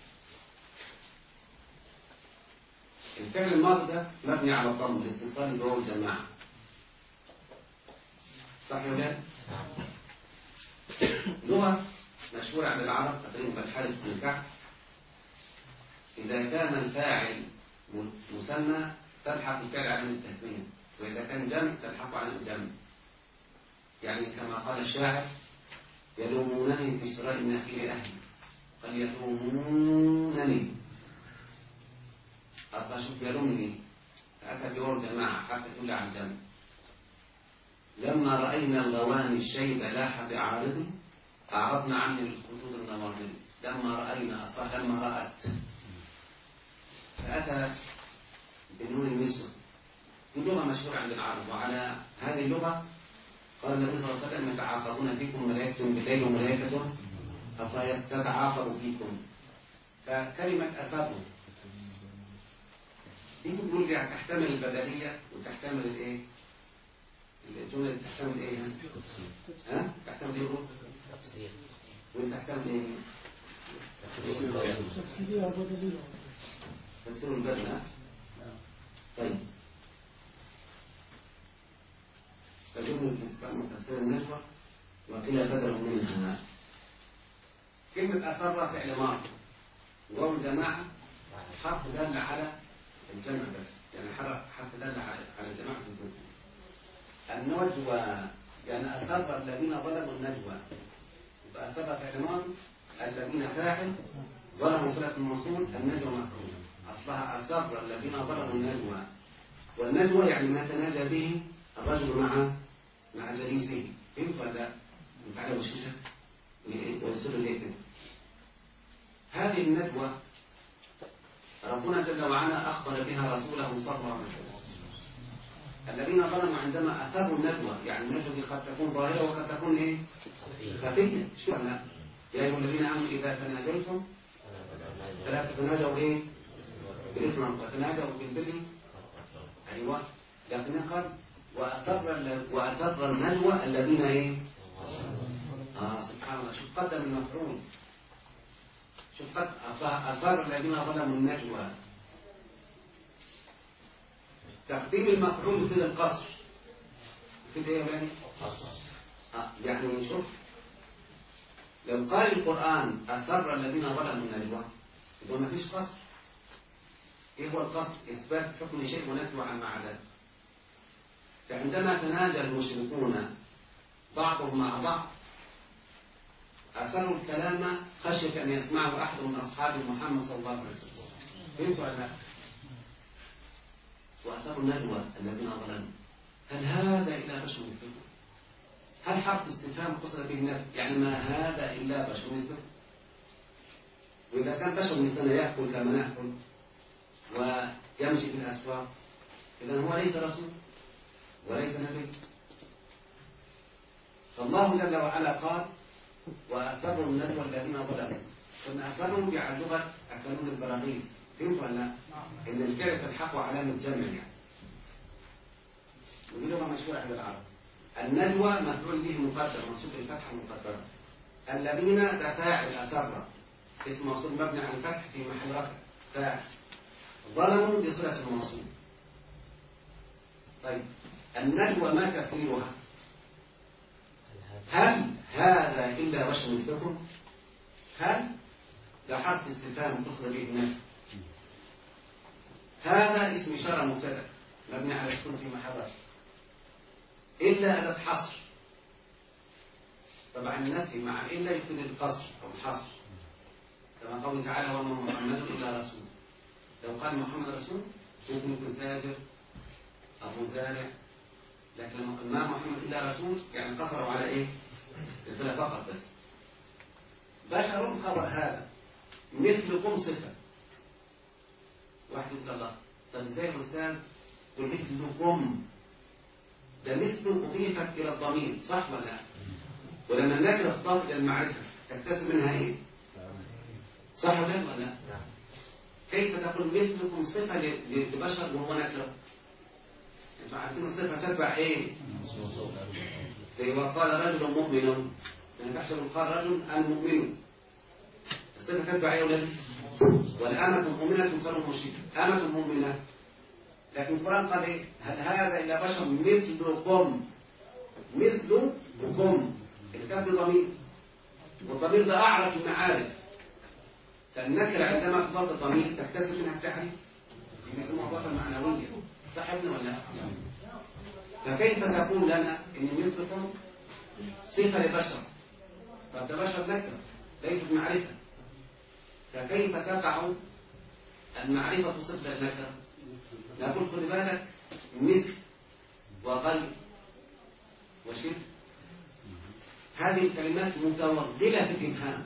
الفعل الماضي ده مبني على الضم الاتصال بواو الجماعة، صح يا ولاد؟ لغة مشهورة عند العرب تقريبا الحارث بن كعب، إذا كان الفاعل مسمى تلحق الفعل علامة التثنية، وإذا كان جمع تلحق علامة الجمع. يعني كما قال الشاعر يلومونني في شراء النخيل أهلي، قال يلومونني، أصلا شوف يلومني فأتى بواو الجماعة حتى تدل على الجمع. لما رأينا الغواني الشيب لاح بعارضي أعرضنا عني للخطوط النوامل. لما رأينا أصلا لما رأت فأتى بنون النسوة. دي لغة مشهورة عند العرب، وعلى هذه اللغة قال النبي صلى الله عليه وسلم يتعاقبون فيكم ملائكة بالليل وملائكة تتعاقب فيكم. فكلمة أسروا دي بتقول لي تحتمل البدلية وتحتمل الايه؟ الجملة اللي تحتمل ايه؟ ها؟ تحتمل ايه؟ تفسير. وتحتمل ايه؟ تفسير البدل. طيب فجملة الاستقامة تفسير النجوى وقيل بدل منها. كلمة أسر فعل ماضي وهو الجماعة حرف دل على الجمع بس، يعني حرف دل على الجماعة في الجمع. النجوى يعني أسر الذين ظلموا النجوى، يبقى أسر فعل ماضي الذين فاعل ظلموا صلة الموصول النجوى مفعول. أصلها أسر الذين ظلموا النجوى، والنجوى يعني ما تناجى به الرجل مع جليسه. فهمت ولا مفعله وشيشة ويصير الليل كده. هذه النجوى ربنا جل وعلا أخبر بها رسوله صلى الله عليه وسلم. الذين ظلموا عندما أسروا النجوى، يعني النجوى دي قد تكون ظاهرة وقد تكون إيه؟ خفية. شو لا؟ يا أيها الذين آمنوا إذا تناجيتم فلا تتناجوا إيه؟ بالإثم وتناجوا بالبر. أيوه. لكن قال وأسر النجوى الذين إيه؟ سبحان الله. شوف قدم المفعول، شوف قد أسر الذين ظلموا النجوى. تقديم المفعول في القصر في ايه يعني؟ يعني شوف لو قال القرآن أسر الذين ظلموا النجوى يبقى ما فيش قصر. ايه هو القصر؟ إثبات حكم شيء ونفي عن معاداته. فعندما تناجى المشركون بعضهم مع بعض أسروا الكلام خشية أن يسمعه أحد من أصحاب محمد صلى الله عليه وسلم. فهمتوا ولا لا؟ وأسروا النجوى الذين ظلموا. هل هذا إلا بشر مثلكم؟ هل حرف استفهام قصد به النفي؟ يعني ما هذا إلا بشر مثلكم؟ وإذا كان بشر مثلنا يأكل كما نأكل ويمشي في الأسواق، إذن هو ليس رسول وليس نبي. فالله جل وعلا قال وأسروا النجوى الذين ظلموا. كنا أسروا يعني لغة أكلون البراغيث. فهمتوا ولا لا؟ إن الفعل تلحق علامة جمع يعني. ودي لغة مشهورة عند العرب. النجوى مفعول به مقدر منصوب بالفتحة مقدرة. الذين ده فاعل أسر اسم موصول مبني على الفتح في محل رفع فاعل. ظلموا بصلة الموصول. طيب النجوى ما تفسيرها؟ هل هذا إلا بشر مثلكم؟ هل ده حرف استفهام تقصد به النفي. هذا اسم إشارة مبتدأ مبني على السكون في محل رفع. إلا أداة حصر. طبعا النفي مع إلا يفيد القصر أو الحصر، كما قوله تعالى وما محمد إلا رسول. لو قال محمد رسول ممكن يكون تاجر أبو زارع، لكن ما محمد إلا رسول يعني قصروا على إيه؟ رسالة فقط بس. بشر خبر هذا مثلكم صفة. واحد يقول الله طب ازاي يا أستاذ تقول مثلكم؟ ده مثل أضيفت إلى الضمير صح ولا لا؟ ولما النكرة تضاف إلى المعرفة تكتسب منها إيه؟ صح ولا لا؟ كيف تقول مثلكم صفة لبشر وهو نكرة؟ انتوا عارفين الصفة تتبع إيه؟ زي وقال رجل مؤمن، ما ينفعش يقال رجل المؤمن. الصفة تتبع إيه يا ولاد؟ والأمة مؤمنة فلو مشركة. أمة مؤمنة، لكن القرآن قال إيه؟ هل هذا إلا بشر مثلكم؟ مثلكم الكتاب ضمير، والضمير ده أعرف المعارف. فالنكرة عندما تضاف الضمير تكتسب منها التعريف، يسموها إضافة معنوية. صح ابن ولا لا؟ فكيف تقول لنا إن مثلكم صفة لبشر؟ طب ده بشر نكرة ليست معرفة، فكيف تقع المعرفة صفة النكرة؟ نقول خد بالك مثل وغير وشبه هذه الكلمات متوغلة بالإبهام،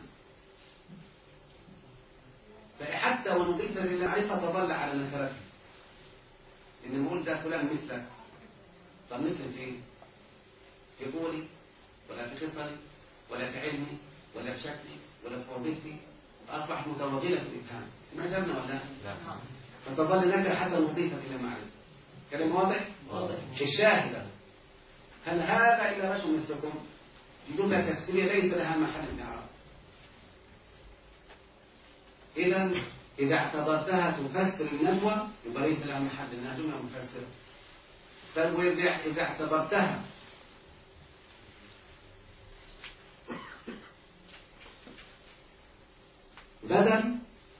فحتى ونضيف للمعرفة تظل على نكرته. إن نقول ده فلان مثلك، طب مثل فين؟ في طولي ولا في خصري ولا في علمي ولا في شكلي ولا في وظيفتي، أصبحت متوغلة في الإفهام. سمعتنا ولا لا؟ فتظل نكرة حتى نضيفها إلى معرفة. كلام واضح؟ واضح. الشاهدة، هل هذا إلا رجل مثلكم؟ دي جملة تفسيرية ليس لها محل من الإعراب. إذا اعتبرتها تفسر النجوى يبقى ليس لها محل، لأنها جملة مفسرة. طيب إذا اعتبرتها بدل،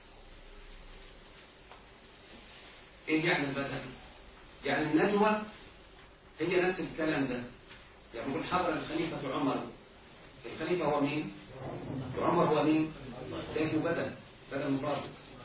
إيه يعني البدل؟ يعني النجوى هي نفس الكلام ده. يعني يقول حضر الخليفة عمر، الخليفة هو مين؟ عمر هو مين؟ ده اسمه بدل مفاضل.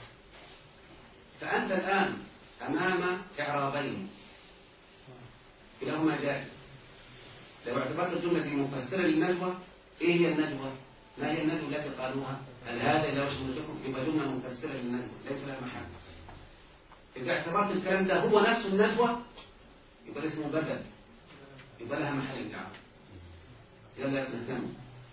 فأنت الآن أمام إعرابين كلاهما جائز. لو اعتبرت الجملة دي مفسرة للنجوى، إيه هي النجوى؟ ما هي النجوى التي قالوها؟ هل هذا إلا وجه مثلكم؟ يبقى جملة مفسرة للنجوى ليس لها محل. إذا اعتبرت الكلام ده هو نفس النجوى يبقى اسمه بدل، يبقى لها محل الإعراب. يلا نهتم.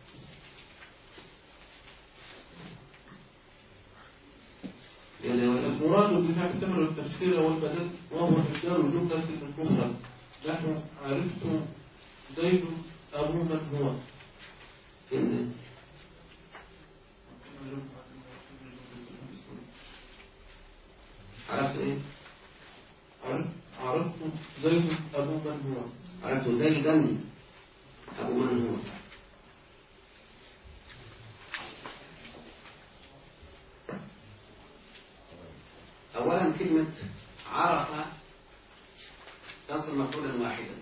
المراد بما يحتمل التفسير والبدل وهو إبدال جملة من مفرد، نحو عرفت زيد أبو من هو. عرفت إيه؟ عرفت زيد أبو من هو. عرفت زيدا أبو من هو. أولا كلمة عرف تصل مفعولا واحدا.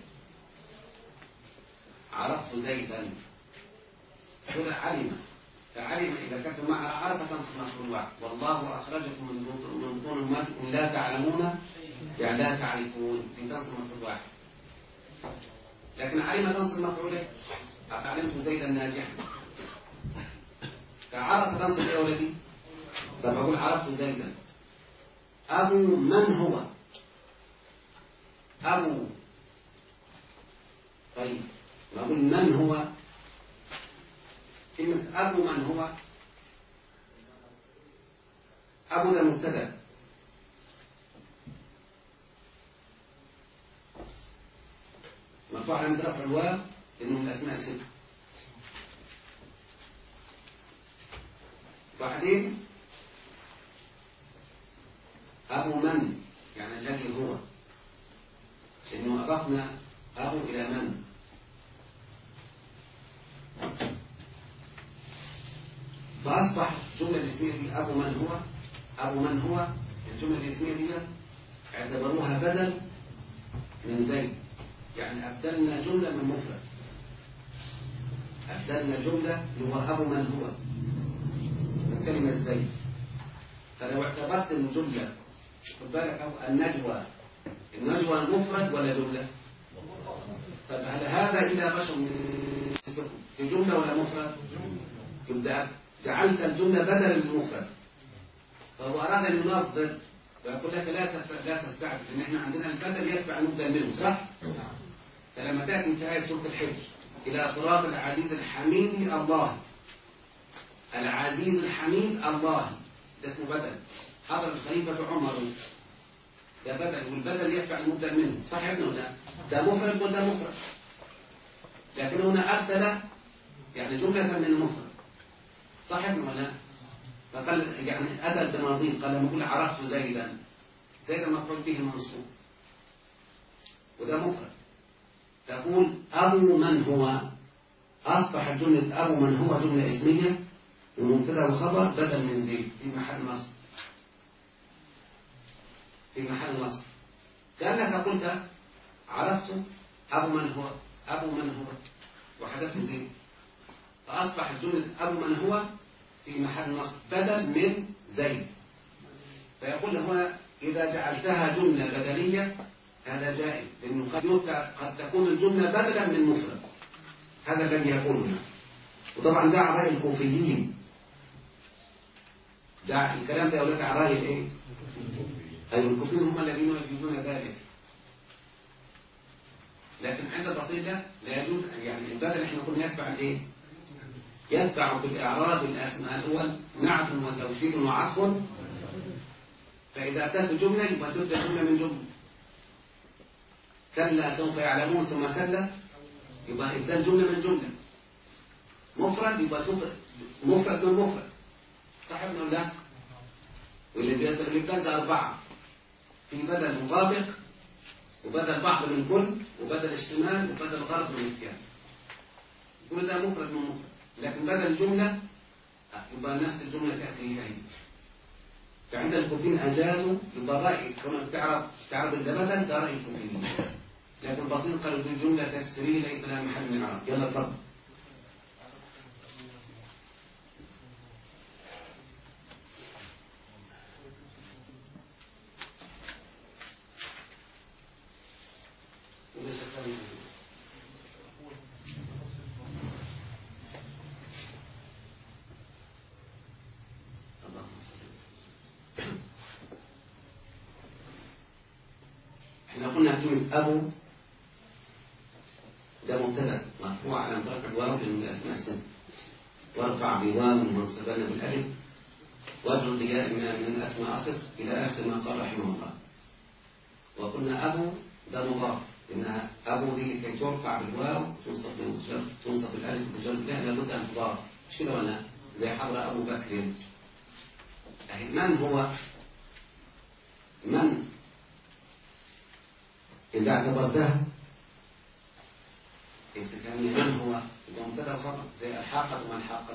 عرفت زيدا تقول علم، فعلم إذا كانت مع عرف تنصب مفعول واحد. والله أخرجكم من بطون أمهاتكم لا تعلمون يعني لا تعرفون، في تنصب مفعول واحد. لكن علم تنصب مفعولين، أعلمت زيدا ناجحا. فعرف تنصب يا ولدي، فبقول عرفت زيدا. أبو من هو؟ أبو، طيب نقول من هو؟ كلمة أبو من هو؟ أبو ده مبتدأ، مرفوع على رفع الواو لأنه من الأسماء الستة. بعدين أبو من يعني الذي هو، لأنه أضفنا أبو إلى من. فأصبح الجملة الاسمية دي أبو من هو. أبو من هو الجملة الاسمية دي اعتبروها بدل من زيد، يعني أبدلنا جملة من مفرد، أبدلنا جملة اللي هو أبو من هو من كلمة زيد. فلو اعتبرت الجملة خد بالك أو النجوى مفرد ولا جملة؟ طب هل هذا إلى بشر في جملة ولا مفرد؟ يبدأ جعلت الجملة بدلا من المفرد. فهو أراد أن ينظر ويقول لك لا تستعجل، لأن احنا عندنا البدل يتبع المبدل منه، صح؟ فلما تأتي في آية سورة الحجر إلى صراط العزيز الحميد الله، العزيز الحميد الله ده اسمه بدل. حضر الخليفة عمر ده بدل، والبدل يتبع المبدل منه، صح يا ابني ولا؟ ده مفرد وده مفرد، لكن هنا أبدل يعني جملة من المفرد، صح يا ابني ولا؟ فقال يعني أدل بماضي، قال لما يقول عرفت زيدا، زيدا مفعول به منصوب وده مفرد. تقول أبو من هو، أصبحت جملة أبو من هو جملة اسمية ومبتدأ وخبر بدل من زيد في محل نصب، في محل نصب. كأنك قلت عرفت أبو من هو وحدثت زيد، فأصبحت جملة أبو من هو في محل نصب بدل من زيد. فيقول هنا إذا جعلتها جملة بدلية هذا جائز، لأنه قد تكون الجملة بدلا من مفرد، هذا الذي يقولنا. وطبعا ده رأي الكوفيين، ده الكلام ده أولاد رأي الإيه؟ أي الكوفيين هم الذين يجيزون ذلك. لكن عند البسيط ده لا يجوز، يعني البدل احنا قلنا يدفع الايه؟ يدفع في الإعراب الأسماء الأول نعت وتوكيد وعطف، فإذا أتت جملة يبقى تبدأ جملة من جملة. كلا سوف يعلمون ثم كلا يبقى إبدال جملة من جملة. مفرد يبقى مفرد من مفرد، صح ولا لا؟ واللي بيبدل ده 4، في بدل مطابق وبدل بعض من كل وبدل اشتمال وبدل غرض من اسكان، كل ده مفرد من مفرد. لكن بدل جملة يبقى نفس الجملة تأتي هي هي. فعند الكوفيين أجازوا يبقى الرأي كما تعرف البدل ده رأي الكوفيين، لكن البسيط قالوا دي جملة تفسيرية ليس لها محل من الإعراب. يلا اتفضل. احنا قلنا كلمة أبو ده مبتدأ مرفوع على رفع الواو من الأسماء السبع، وارفع بواو منصبا بالألف، واجر ضياء من الأسماء أصف إلى آخر ما قال رحمه الله. وقلنا أبو ده مضاف، إنها أبو دي لكي ترفع بالواو تنصب الألف وتجر بها لابد أن تضاف، مش كده ولا؟ زي حضر أبو بكر. من هو؟ من إذا اعتبرتها استفهامية من هو؟ يبقى مبتدأ وخبر زي الحاقة وما الحاقة.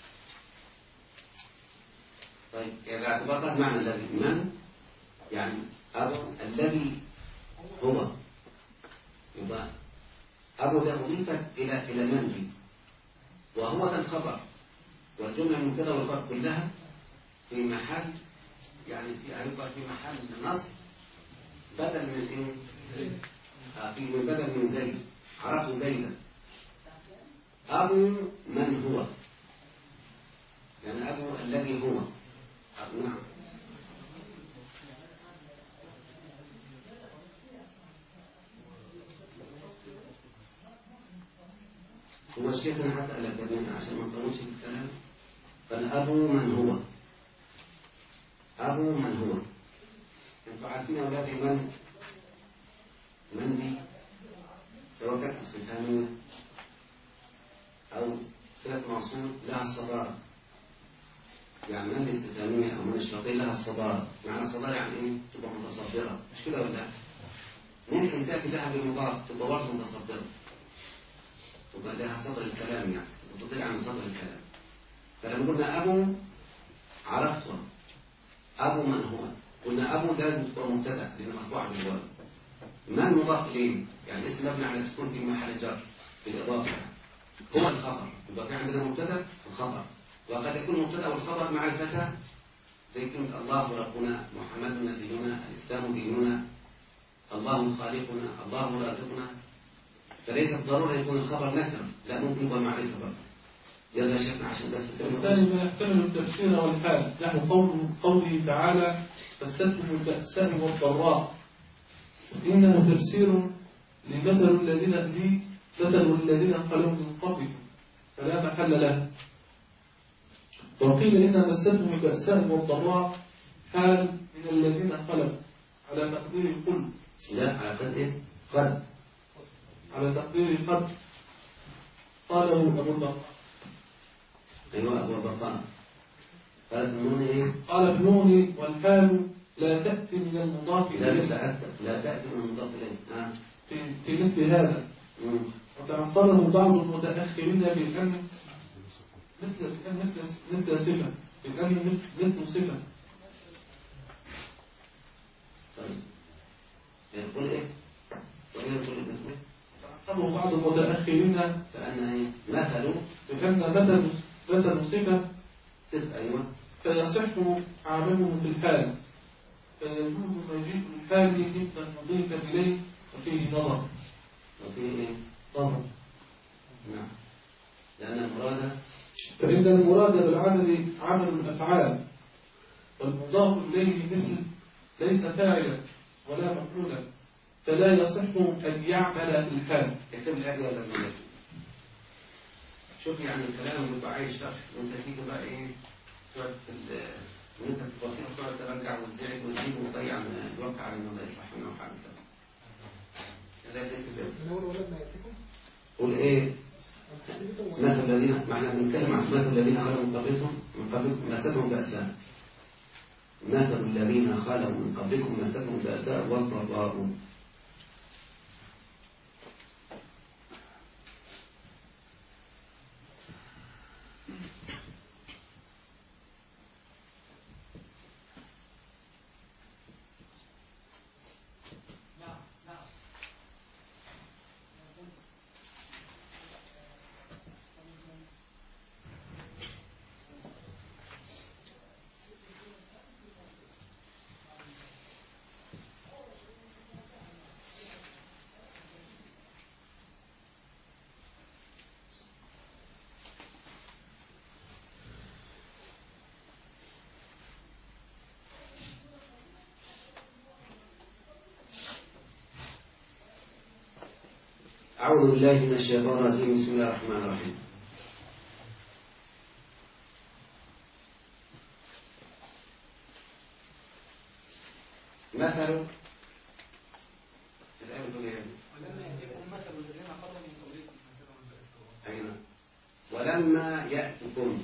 طيب إذا اعتبرتها معنى الذي من يعني أبو الذي هو، يبقى أبو ده أضيفت إلى من دي، وهو ده الخبر، والجملة المبتدأ والخبر كلها في محل يعني هيبقى في محل نصب بدل من ايه؟ في بدل من زيد. عرفت زيدا. أبو من هو يعني أبو الذي هو. نعم. هو الشيخنا حتى ألف كلمة عشان ما نطولش في الكلام. فالأبو من هو، أبو من هو. انتوا عارفين يا أولادي من دي سواء كانت استفهامية أو صلة موصول لها الصدارة. يعني من الاستفهامية أو من الشرطية لها الصدارة. معنى الصدارة يعني إيه؟ تبقى متصدرة، مش كده ولا؟ ممكن تأتي لها بمضاف تبقى برضه متصدرة، تبقى لها صدر الكلام، يعني متصدرة عن صدر الكلام. فلما قلنا أبو عرفته أبو من هو، قلنا أبو ده تبقى مبتدأ لأنه مرفوع بالواو. من مضاف إليه يعني اسم مبني على السكون في محل جر بالإضافة هو الخبر. يبقى في عندنا مبتدأ وخبر، وقد يكون المبتدأ والخبر مع الفتاة زي كلمة الله ربنا، محمد نبينا، الإسلام ديننا، الله خالقنا، الله رازقنا. فليست ضرورة يكون الخبر نكرة، لا ممكن يكون معرفة برضه. يلا يا شيخنا عشان بس الثاني ما يحتمل التفسير والحال نحو قوله تعالى فاستفتحوا البأساء والضراء، إنه تفسير لمثل الذين خلوا من قبلكم فلا محل له. وقيل إن مستهم البأساء والضراء حال من الذين خلوا على تقدير قل. لا على قدر قد، على تقدير قد قاله أبو البقاء. أيوة أبو البقاء قال ابن إيه؟ قال ابن والحال لا تأتي من المضاف إليه. لا تأتي من المضاف إليه. في مثل هذا. وتعقبه بعض المتأخرين بأن مثل صفة، بأن مثل صفة. طيب يقول إيه؟ ويقول إيه؟ تعقبه بعض المتأخرين فأن إيه؟ مثل صفة. أيوة. فيصح عمله في الحال، فيجوز مجيء الحال مما نضيف إليه وفيه نظر. وفيه نظر. نعم. لأن فإن المراد بالعمل عمل الأفعال، والمضاف إليه مثل ليس فاعلا ولا مفعولا، فلا يصح أن يعمل الحال. اكتب لي هذه ولا المولد. شوف يعني الكلام اللي بيبقى عايش شرح وانت تيجي بقى ايه تقعد في وانت في الوسيله تقعد ترجع وتزعل وتجيب وتضيع الوقت على انه لا يصلح منه حاجه. لا زي كده. قول ايه؟ مثل الذين معنا بنتكلم عن مثل الذين خلوا من قبلكم مستهم بأساء. مثل الذين خلوا من قبلكم مستهم بأساء والضراء. أعوذ بالله من الشيطان الرجيم. بسم الله الرحمن الرحيم. مثل الآية بتقول إيه؟ ولما يأتيكم مثل الذين خلوا من قبلكم أين؟ ولما يأتكم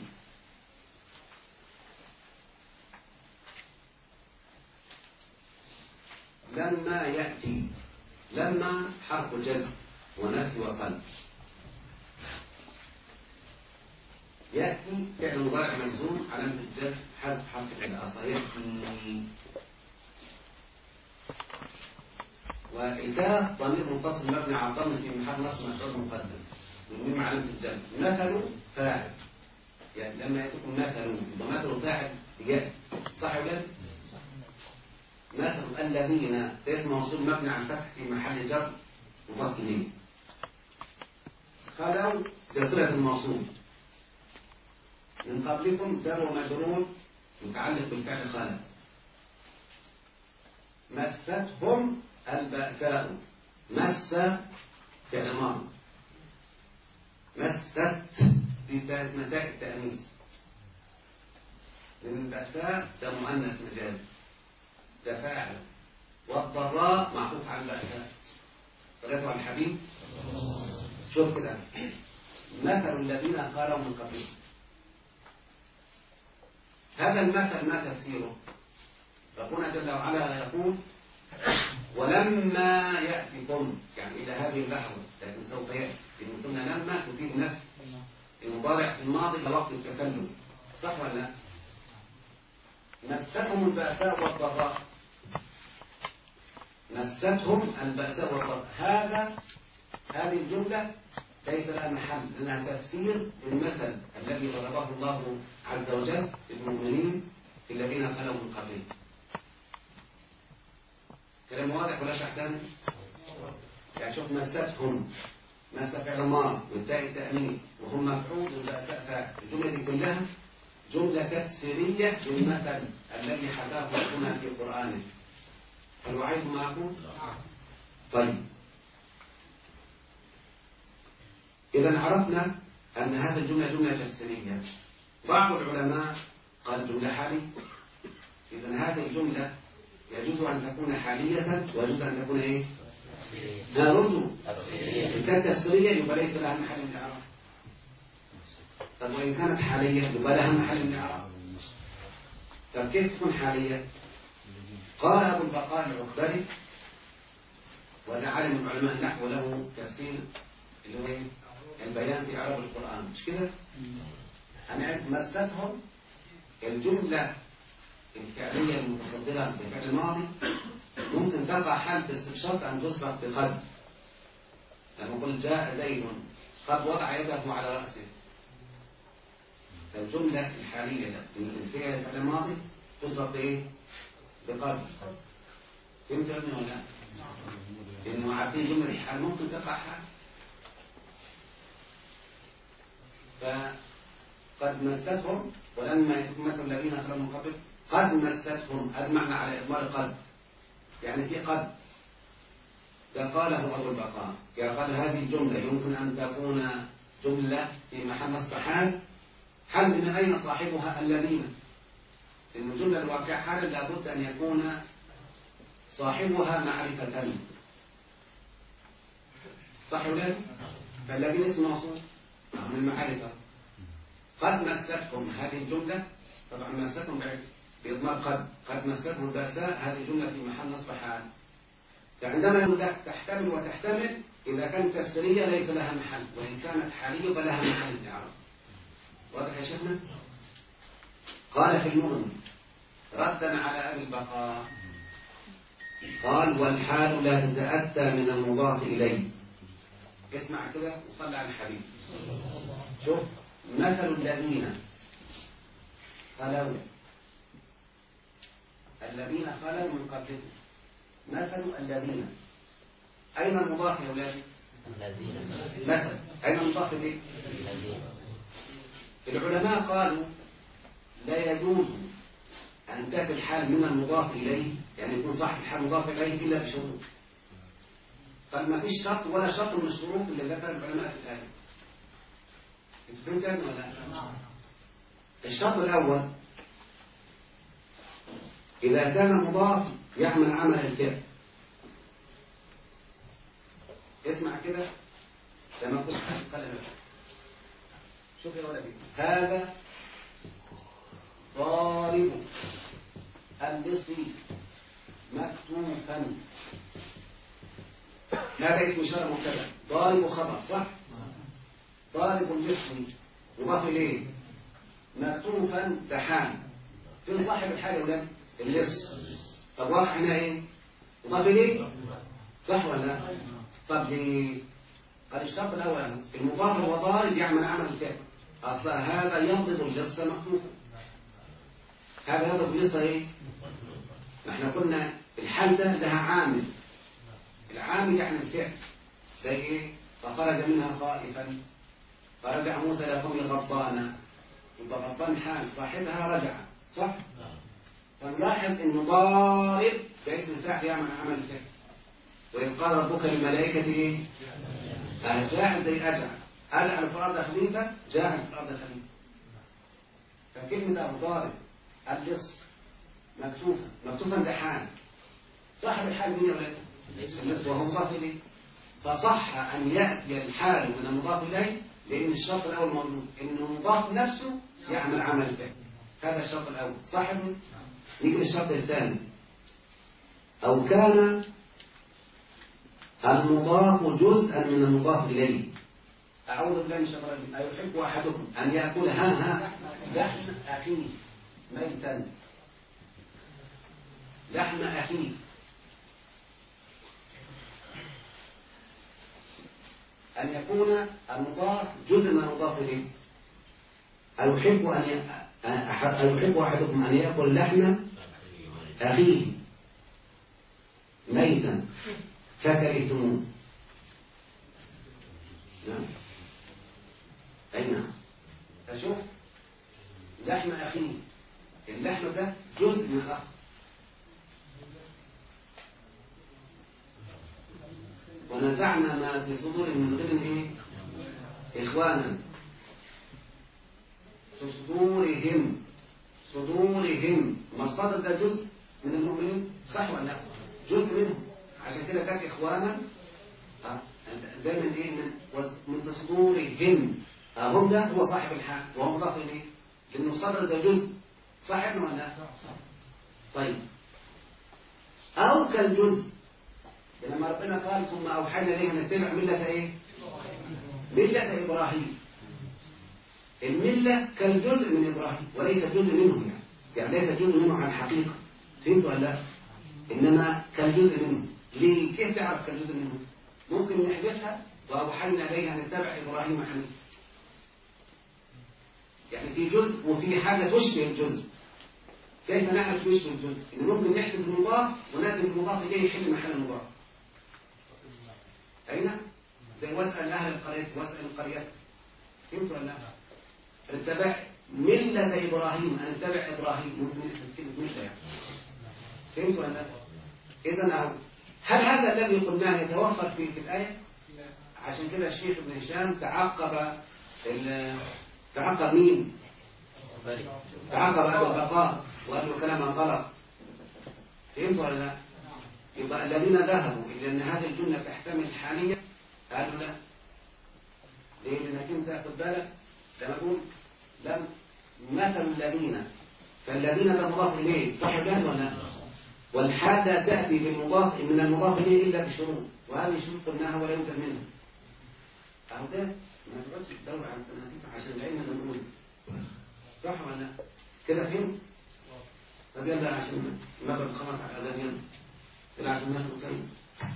لما يأتي لما حرف جزم ونفي وقلب. يأتي فعل مضارع مجزوم علامة الجزم حذف حرف العلة الصحيح. والكاف ضمير متصل مبني على الضم في محل نصب مفعول مقدم والميم علامة الجزم. مثل فاعل يعني لما يأتيكم مثل يبقى مثل فاعل يأتي صح ولا؟ مثل الذين اسم موصول مبني على الفتح في محل جر مضاف إليه. خلوا بصلة الموصول من قبلكم جر ومجرور متعلق بالفعل خلوا. مستهم البأساء. مس فعل ماضي. مست دي اسمها تاء التأنيث لأن البأساء ده مؤنث مجازي ده فاعل. والضراء معطوف على البأساء. صلاته على الحبيب. شوف كده مثل الذين خلوا من قبلهم. هذا المثل ما تفسيره؟ ربنا جل وعلا يقول ولما يأتكم يعني إلى هذه اللحظة لكن سوف يأتي إن كنا لما تفيد نفي المضارع في الماضي لوقت التكلم صح ولا لا؟ مستهم البأساء والضراء. مستهم البأساء والضراء. هذه الجملة ليس لها محل لأنها تفسير للمثل الذي ضربه الله عز وجل للمؤمنين في الذين خلوا من قبلهم. كلام واضح ولا شرح تاني؟ يعني شوف مستهم مس فعل ماضي والتاء التأنيث وهم مفعول والبأساء فاعل. الجملة دي كلها جملة تفسيرية للمثل الذي حكاه ربنا في قرآنه. هل وعيتم ما أقول؟ طيب إذا عرفنا أن هذه الجملة جملة تفسيرية. بعض العلماء قال جملة حالية. إذا هذه الجملة يجوز أن تكون حالية ويجوز أن تكون إيه؟ ردوا. إن كانت تفسيرية يبقى ليس لها محل من الإعراب. طب وإن كانت حالية يبقى لها محل من الإعراب. طب كيف تكون حالية؟ قال أبو البقاء العقبري وده عالم من علماء النحو له تفسير اللي هو البيان في إعراب القرآن مش كده؟ هنعرف مستهم الجملة الفعلية المتصدرة بفعل الماضي ممكن تقع حال بس بشرط أن تسبق بقد. لما نقول جاء زيد قد وضع يده على رأسه. فالجملة الحالية الفعل الفعل الماضي تسبق بإيه؟ بقد. فهمت يا ابني ولا لا؟ لأنه عارفين جملة الحال ممكن تقع حال. فقد مستهم ولما يكون مثل الذين خلوا من قبل قد مستهم المعنى على إضمار قد يعني في قد قاله أبو البقاء قال هذه الجملة يمكن أن تكون جملة في محل نصب حال. حال من أين صاحبها الذين؟ إن الجملة الواقعة حال لابد أن يكون صاحبها معرفة. صح ولا لا؟ فالذين اسم موصول من المعرفة. قد مستكم هذه الجملة، طبعا مستكم بإضمار قد مستهم البأساء، هذه الجملة في محل نصب حال. فعندما يقول لك تحتمل وتحتمل إذا كانت تفسيرية ليس لها محل، وإن كانت حالية فلها محل في العرب. واضح يا شيخنا؟ قال في المغني ردا على أبي البقاء قال والحال لا تتأتى من المضاف إليه. اسمع كده وصلى على الحبيب. شوف مثل الذين خلوا من قبلهم، مثل الذين، أين المضاف يا أولادي؟ مثل أين المضاف إليه؟ العلماء قالوا لا يجوز أن تأتي الحال من المضاف إليه، يعني يكون صاحب الحال مضاف إليه إلا بشروط. قال ما فيش شرط ولا شرط من الشروط اللي ذكر العلماء في الآية. أنت فهمت ولا لا؟ الشرط الأول إذا كان مضاف يعمل عمل الفعل. اسمع كده لما قلت قلم. شوف يا ولدي هذا ضارب اللص مكتوفا. هذا اسم إشارة مبتدأ، ضارب خبر صح؟ ضارب اللص مضاف إليه، مكتوفا ده حال. فين صاحب الحال يا ولد؟ اللص. طب واضح هنا ايه؟ مضاف إليه صح ولا لا؟ طب ليه؟ قال الشرط الأول المضاف هو ضارب يعمل عمل الفعل. أصلا هذا يضرب اللص مكتوفا، هذا يضرب اللص ايه؟ احنا قلنا الحال ده لها عامل، العامل يعني الفعل. زي ايه؟ فخرج منها خائفا فرجع موسى إلى قومه غضبانا، يبقى غضبان حال صاحبها رجع صح؟ فنلاحظ انه ضارب ده اسم الفاعل يعمل عمل الفعل. وإذ قال ربك للملائكة ايه؟ جاعل زي أجعل في الأرض خليفة، جاعل في الأرض خليفة. فكلمة ضارب اللص مكتوفا ده حال. صاحب الحال مين يا ولاد؟ اللص وهو مضاف إليه. فصح أن يأتي الحال من المضاف إليه لأن الشرط الأول موجود إنه المضاف نفسه يعمل عمل الفعل. هذا الشرط الأول صح. نيجي للشرط الثاني أو كان المضاف جزءا من المضاف إليه. أعوذ بالله من الشيطان الرجيم. أيحب أحدكم أن يأكل لحم أخيه ميتا. لحم أخيه أن يكون المضاف جزء من المضاف إليه. أيحب أحدكم أن يأكل لحم أخيه ميتا فكرهتموه. نعم أي نعم. فشوف لحم أخيه، اللحم ده جزء من الأخ. ونزعنا ما في صدورهم من غل ايه؟ إخوانا. صدورهم ما الصدر ده جزء من المؤمنين صح ولا لا؟ جزء منهم، عشان كده كانت إخوانا دايما ايه من صدورهم. هم ده هو صاحب الحال وهو مضاف اليه لأنه الصدر ده جزء صح ولا لا؟ طيب أو كالجزء لما ربنا قال ثم أوحينا إليه أن نتبع ملة إيه؟ ملة إبراهيم. الملة كالجزء من إبراهيم وليس جزء منه، يعني ليس جزء منه على الحقيقة. فهمت ولا لا؟ إنما كالجزء منه. ليه؟ كيف تعرف كالجزء منه؟ ممكن نحذفها وأوحينا إليه أن نتبع إبراهيم حنيفا. يعني في جزء وفي حاجة تشبه الجزء. كيف نعرف تشبه الجزء؟ إن ممكن نحذف المضاف ونأتي المضاف إليه يحل محل المضاف. أين؟ زي واسأل أهل القرية واسأل القرية. فهمت ولا لا؟ اتبع ملة إبراهيم أن اتبع إبراهيم. ممكن نحذف كلمة ملة يعني. فهمت ولا لا؟ إذن أهو هل هذا الذي قلناه يتوفر في الآية؟ عشان كده الشيخ ابن هشام تعقب مين؟ تعقب أبو البقاء وقال له كلام غلط. فهمت ولا لا؟ يبقى الذين ذهبوا إلى أن هذه الجملة تحتمل الحالية قالوا لا. ليه؟ لأنك أنت خد بالك لما تقول لم مثل الذين، فالذين ده مضاف إليه صح كده ولا لا؟ والحال تأتي بالمضاف من المضاف إليه إلا بشروط، وهذه الشروط قلناها ولا يوجد منها. أهو ده ما تقعدش تدور على التناسيق عشان العلم الموجود. صح ولا لا؟ كده فهمت؟ طب يلا عشان المغرب خلاص على الأذان يلا. يلا عشان ناخد كلمة.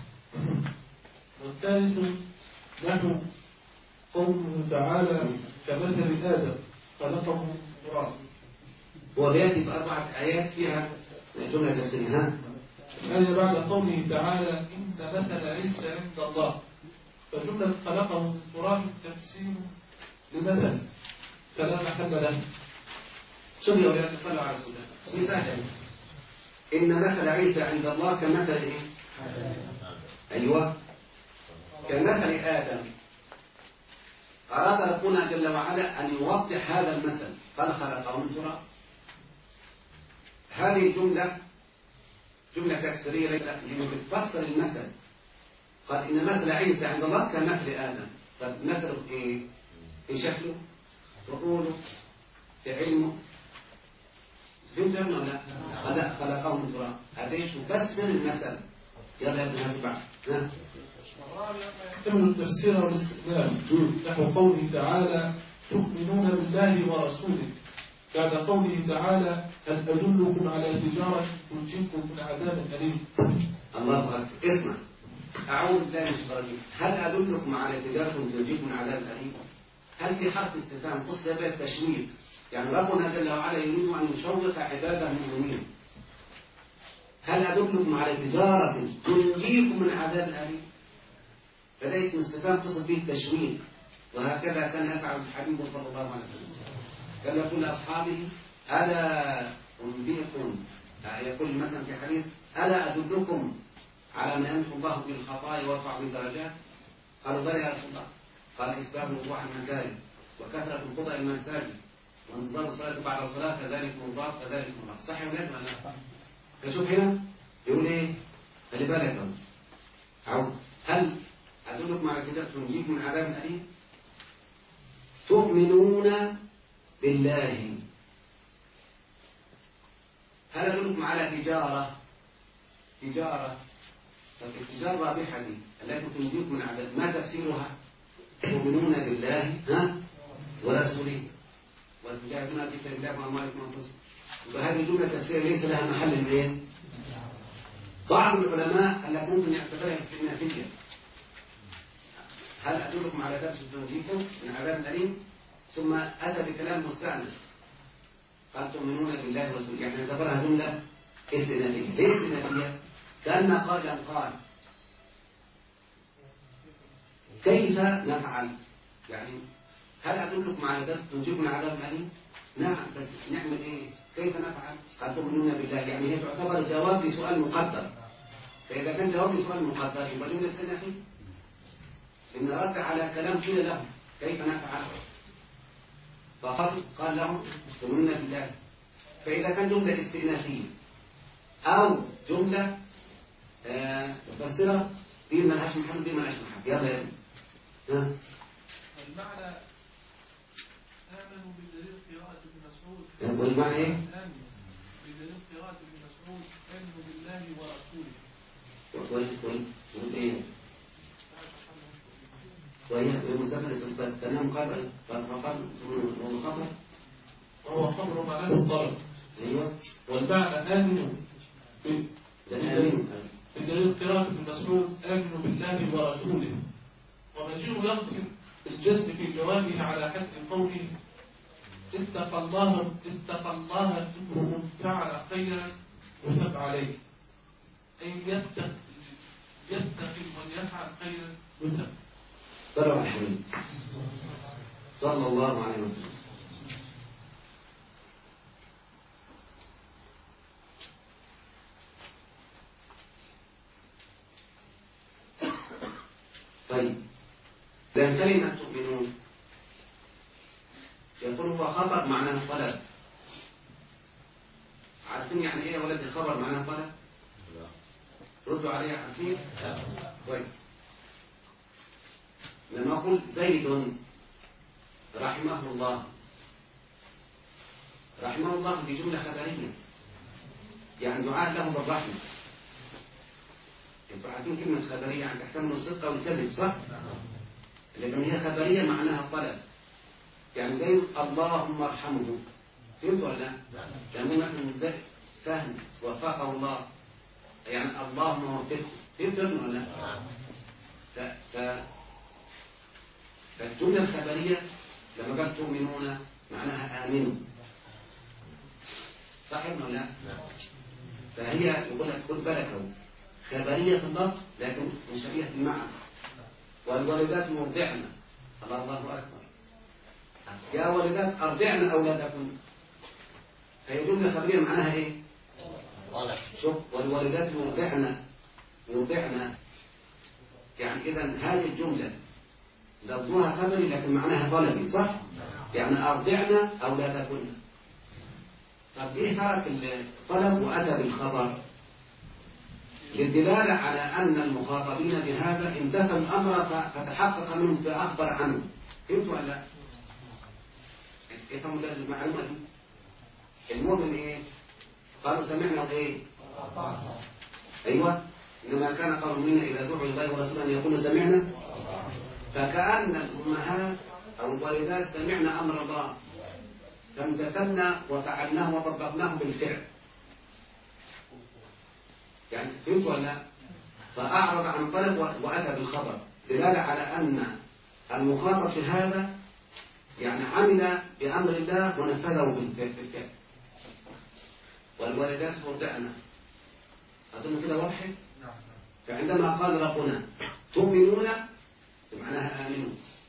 والثالث نحو قوله تعالى كمثل آدم خلقه تراب. هو بيأتي بأربعة آيات فيها جملة تفسيرها. الآية بعد قوله تعالى إن مثل عيسى عند الله، فجملة خلقه من تراب تفسير لمثل فلا محل له. شوف يا أولاد صلوا على رسول الله. سهلة. إن مثل عيسى عند الله كمثل إيه؟ أيوه كمثل آدم. أراد ربنا جل وعلا أن يوضح هذا المثل قال خلقه من تراب. هذه الجملة جملة تفسيرية لأنه بتفسر المثل. قال إن مثل عيسى عند الله كمثل آدم. طب مثله إيه؟ في شكله، في طوله، في علمه. فهمت ولا لا؟ قال خلقه من تراب. هذا تفسر المثل. يلا يا ابن هاتبع. يحتمل التفسير والاستقبال نحو قوله تعالى تؤمنون بالله ورسوله، بعد قوله تعالى هل أدلكم على تجارة تنجيكم من عذاب أليم. الله أكبر. اسمع أعوذ بالله من الشيطان الرجيم. هل أدلكم على تجارة تنجيكم من عذاب أليم؟ هل في حرف استفهام قصد به التشويق؟ يعني ربنا جل وعلا يريد أن يشوق عباده المؤمنين. هل أدلكم على تجارة تنجيكم من عذاب أليم؟ فده اسم استفهام قصد به التشويق. وهكذا كان يفعل الحبيب صلى الله عليه وسلم. كان يقول لأصحابه ألا أنبئكم، يقول مثلا في حديث ألا أدلكم على ما يمحو الله به الخطايا ويرفع به الدرجات؟ قالوا بلى يا رسول الله. قال إسباب الوضوء عن المكاره وكثرة الخطى إلى المساجد وانتظار الصلاة بعد الصلاة كذلك مرضات كذلك مرضات. صح ولا لا؟ فشوف هنا يقول إيه؟ خلي بالك أهو. هل أدلكم على تجارة تنجيكم من عذاب أليم؟ تؤمنون بالله. هل أدلكم على تجارة؟ التجارة الرابحة دي التي تنجيكم من عذاب، ما تفسيرها؟ تؤمنون بالله ورسوله وتجاهدون في سبيل الله بأموالكم وأنفسكم. وهذه الجملة تفسير ليس لها محل البيان. بعض العلماء قال لك ممكن يعتبرها استئنافية. هل أدلكم على درس تنجيكم من عذاب أليم؟ ثم أتى بكلام مستأنف قال تؤمنون بالله ورسوله، يعني اعتبرها جملة استئنافية. ليه استئنافية؟ كأن قائلا قال كيف نفعل؟ يعني هل أدلكم على درس تنجيكم من عذاب أليم؟ نعم، بس نعمل إيه؟ كيف نفعل؟ قال تؤمنون بالله، يعني هي تعتبر جواب لسؤال مقدر. فإذا كان جواب لسؤال مقدر يبقى جملة استئنافية. إن رد على كلام قيل له كيف نفعل؟ فقط قال لهم تؤمنون بالله. فإذا كان جملة استئنافية أو جملة مفسرة دي ملهاش محل دي ملهاش محل. يلا يا ابني. المعنى آمنوا بدليل قراءة ابن مسعود. والمعنى إيه؟ آمنوا بدليل قراءة ابن مسعود آمنوا بالله ورسوله. كويس. وإيه؟ كويس. المسافر تنام قبل والخطر وهو خبر معناه الطلب. أيوه. والمعنى آمنوا بدليل قراءة ابن مسعود آمنوا بالله ورسوله. ومجيء يقصد الجزم في جوابه على حد قوله اتق الله امرؤ فعل خيرا وثب عليه، أي يتقي من يفعل خيرا وثب. صلى الله عليه وسلم. صلى الله عليه وسلم. لأن كلمة تؤمنون يقول هو خبر معناه طلب. عارفين يعني ايه يا ولد الخبر معناه طلب؟ ردوا علي. عارفين؟ كويس. لما أقول زيد رحمه الله، رحمه الله دي جملة خبرية، يعني دعاء له بالرحمة. انتوا عارفين كلمة خبرية يعني تحتمل الصدق والكذب، صح؟ لكن هي خبرية معناها طلب. يعني زي اللهم ارحمه، فهمت ولا لا؟ يعني مثلا زي فهم وفقه الله، يعني اللهم وفقه، فهمت ولا لا؟ فالجملة الخبرية لما قال تؤمنون معناها آمنوا، صح ولا لا؟ فهي يقول لك خد بالك اهو، خبرية في اللفظ لكن مشابهة في المعنى. والوالدات مرضعن، الله أكبر، يا والدات أرضعن أولادكم، فهي جملة خبرية معناها إيه؟ شوف، والوالدات مرضعن، يعني إذا هذه الجملة لفظها خبري لكن معناها طلبي، صح؟ يعني أرضعن أولادكم. طب إيه ترك الطلب وأتى بالخبر؟ للدلالة على أن المخاطبين بهذا امتثلوا الأمر فتحقق منهم فأخبر عنه. فهمت ولا لا؟ يفهموا المعلومة دي؟ المؤمن إيه؟ قالوا سمعنا وإيه؟ أيوة، إنما كان قول منا إذا دعوا لله ورسوله أن يقولوا سمعنا، فكأن الأمهات أو الوالدات سمعنا أمر الله فامتثلنا وفعلناه وطبقناه بالفعل. يعني فهمت ولا لا؟ فأعرض عن طلب وأتى بالخبر، دلالة على أن المخاطب في هذا يعني عمل بأمر الله ونفذه بالفعل. والوالدات مرضعن، أظن كده واضح؟ فعندما قال ربنا تؤمنون بمعناها آمنوا.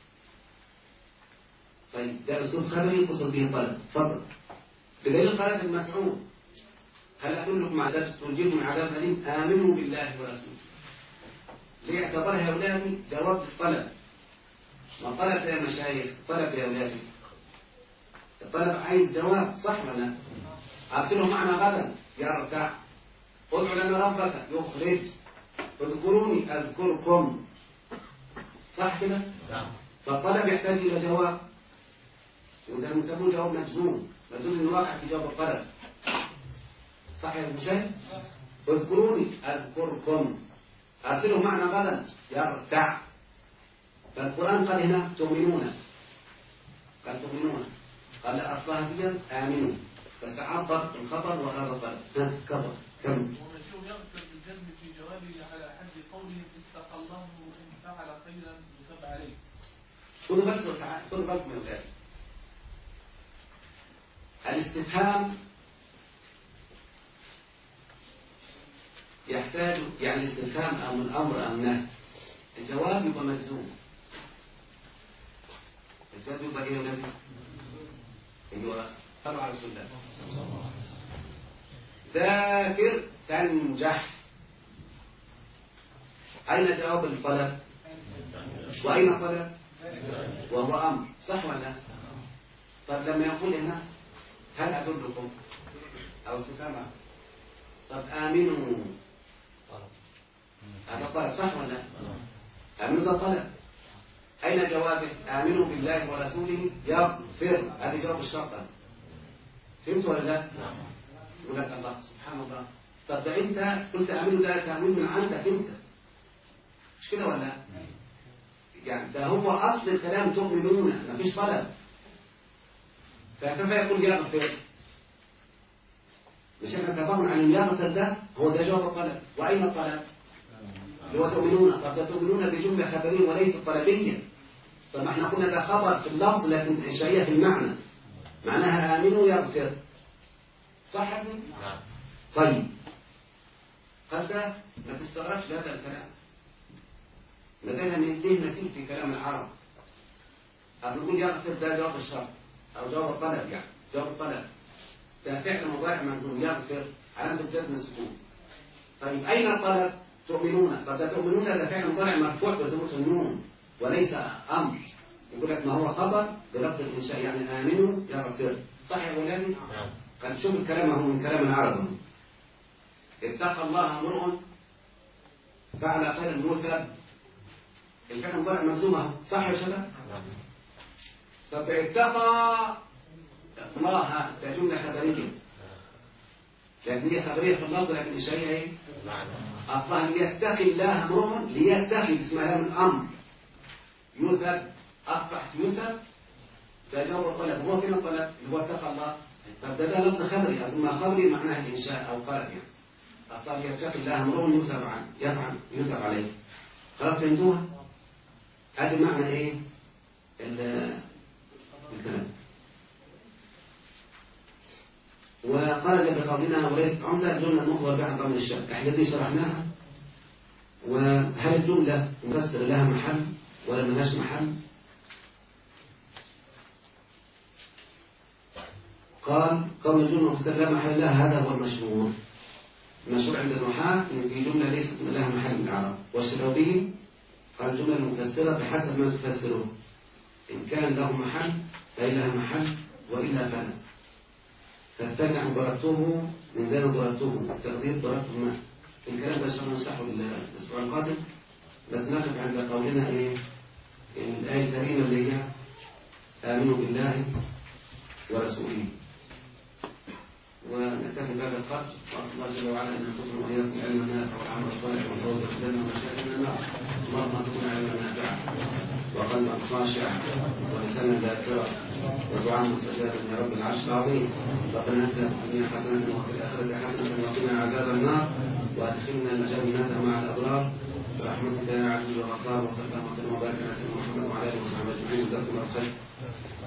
طيب ده أسلوب خبري يقصد به طلب. تفضل. بدليل قال ابن مسعود هل أدلكم على ذلك تنجيكم من عذاب أليم؟ آمنوا بالله ورسوله. ليه اعتبرها يا أولادي جواب الطلب؟ ما طلب يا مشايخ، طلب يا أولادي، الطلب عايز جواب، صح ولا لا؟ أرسله معنا غدا يرتاح، ادعو لنا ربك يخرج، اذكروني أذكركم، صح كده؟ فالطلب يحتاج إلى جواب، وده يسموه جواب مجزوم، مجزوم إنه واقع في جواب الطلب، صح يا مشاهد؟ اذكروني أذكركم، أرسله معنا غدا يرتاح. فالقرآن قال هنا تؤمنون، قال تؤمنون، قال أصلها هي آمنوا، بس عبر الخبر وهذا الطلب. كبر كم. ومشيء يغفر بالجزم في جوابه على حد قوله استقى الله إن فعل خيرا يثاب عليه. خذوا بس خذوا بالكم من الآية. الاستفهام يحتاج يعني الاستفهام أو الأمر أم نهي، الجواب يبقى مجزوم. الجواب يبقى إيه يا ولادي؟ أيوه، صلوا على رسول الله. ذاكر تنجح. أين جواب الطلب؟ وأين الطلب؟ وهو أمر، صح ولا لا؟ طب لما يقول هنا هل أدلكم أو استفهام، طب آمنوا، هذا طلب، صح ولا لا؟ آمنوا ده طلب. أين جوابه؟ آمنوا بالله ورسوله يغفر، هذه جواب الشرط. فهمت ولا لا؟ يقول لك الله سبحان الله، طب ده أنت قلت آمنوا، ده تأمين من عندك أنت، مش كده ولا لا؟ يعني ده هو أصل الكلام تؤمنون، مفيش طلب، فكيف يقول يغفر؟ مش احنا اتفقنا عن يغفر ده هو ده جواب الطلب. وأين الطلب؟ اللي هو تؤمنون. طب ده تؤمنون دي جملة خبرية وليست طلبية. طب ما احنا قلنا ده خبر في اللفظ لكن إنشائية في المعنى، معناها آمنوا يغفر، صح يا ابني؟ طيب قد ما تستغربش هذا الكلام، لدينا من ذهن نسيب في كلام العرب. أصل نقول يغفر ده جواب الشرط أو جواب الطلب، يعني جواب الطلب ده فعل مضارع مجزوم يغفر علامة الجزم السكون. طيب أين الطلب؟ تؤمنون. طب ده تؤمنون ده فعل مضارع مرفوع بثبوت النون وليس أمر. يقول لك ما هو خبر بلفظ الإنشاء، يعني آمنوا يغفر. صح يا أولادي؟ قال شوف الكلام هو من كلام العرب. اتقى الله امرؤ فعل خيرا مثاب. الفعل مضارع مجزوم، صح يا شباب؟ طب اتقى الله ده جملة خبرية، لكن هي خبرية في اللفظ، لكن الشيء ايه؟ اصلا ليتقي الله امرؤ، ليتقي اسمها من امر يثب، اصبحت يثب ده جور طلب. هو فين الطلب؟ هو اتقى الله. طب ده لفظ خبري، اما خبري معناه الانشاء او طلب يعني. اصلا يتقي الله امرؤ يثب عنه، يفعل يثب عليه. خلاص فهمتوها؟ هذا معنى ايه؟ الكلام. وخرج بقولنا وليست عمدة جملة مخبر بها ضمن الشرط. احنا دي شرحناها. وهل الجملة مفسر لها محل ولا ملهاش محل؟ قال قول الجملة مفسر لها محل لها هذا هو المشهور. المشهور عند النحاة إن في جملة ليست لها محل من الإعراب. والشرط به قال الجملة المفسرة بحسب ما تفسره، إن كان له محل فهي لها محل وإلا فلا. فالثاني عن ضربته من زين ضربته، التقدير ضربته ما. الكلام ده إن شاء الله نشرحه الأسبوع القادم، بس نقف عند قولنا إيه؟ الآية الكريمة اللي هي آمنوا بالله ورسوله. ونكتفي بهذا القدر، وأسأل الله جل وعلا أن يرزقنا وإياكم علما نافعا والعمل الصالح والفوز بالجنة ومشاهد النار. اللهم ارزقنا علما نافعا وقلبا خاشعا ولسانا ذاكرا ودعاء مستجابا يا رب العرش العظيم. ربنا اتنا في الدنيا حسنة وفي الآخرة حسنة وقنا عذاب النار وادخلنا الجنة مع الأبرار برحمتك يا عزيز الغفار. وصلى الله وسلم وبارك على سيدنا محمد وعلى آله وصحبه أجمعين. جزاكم الله خير.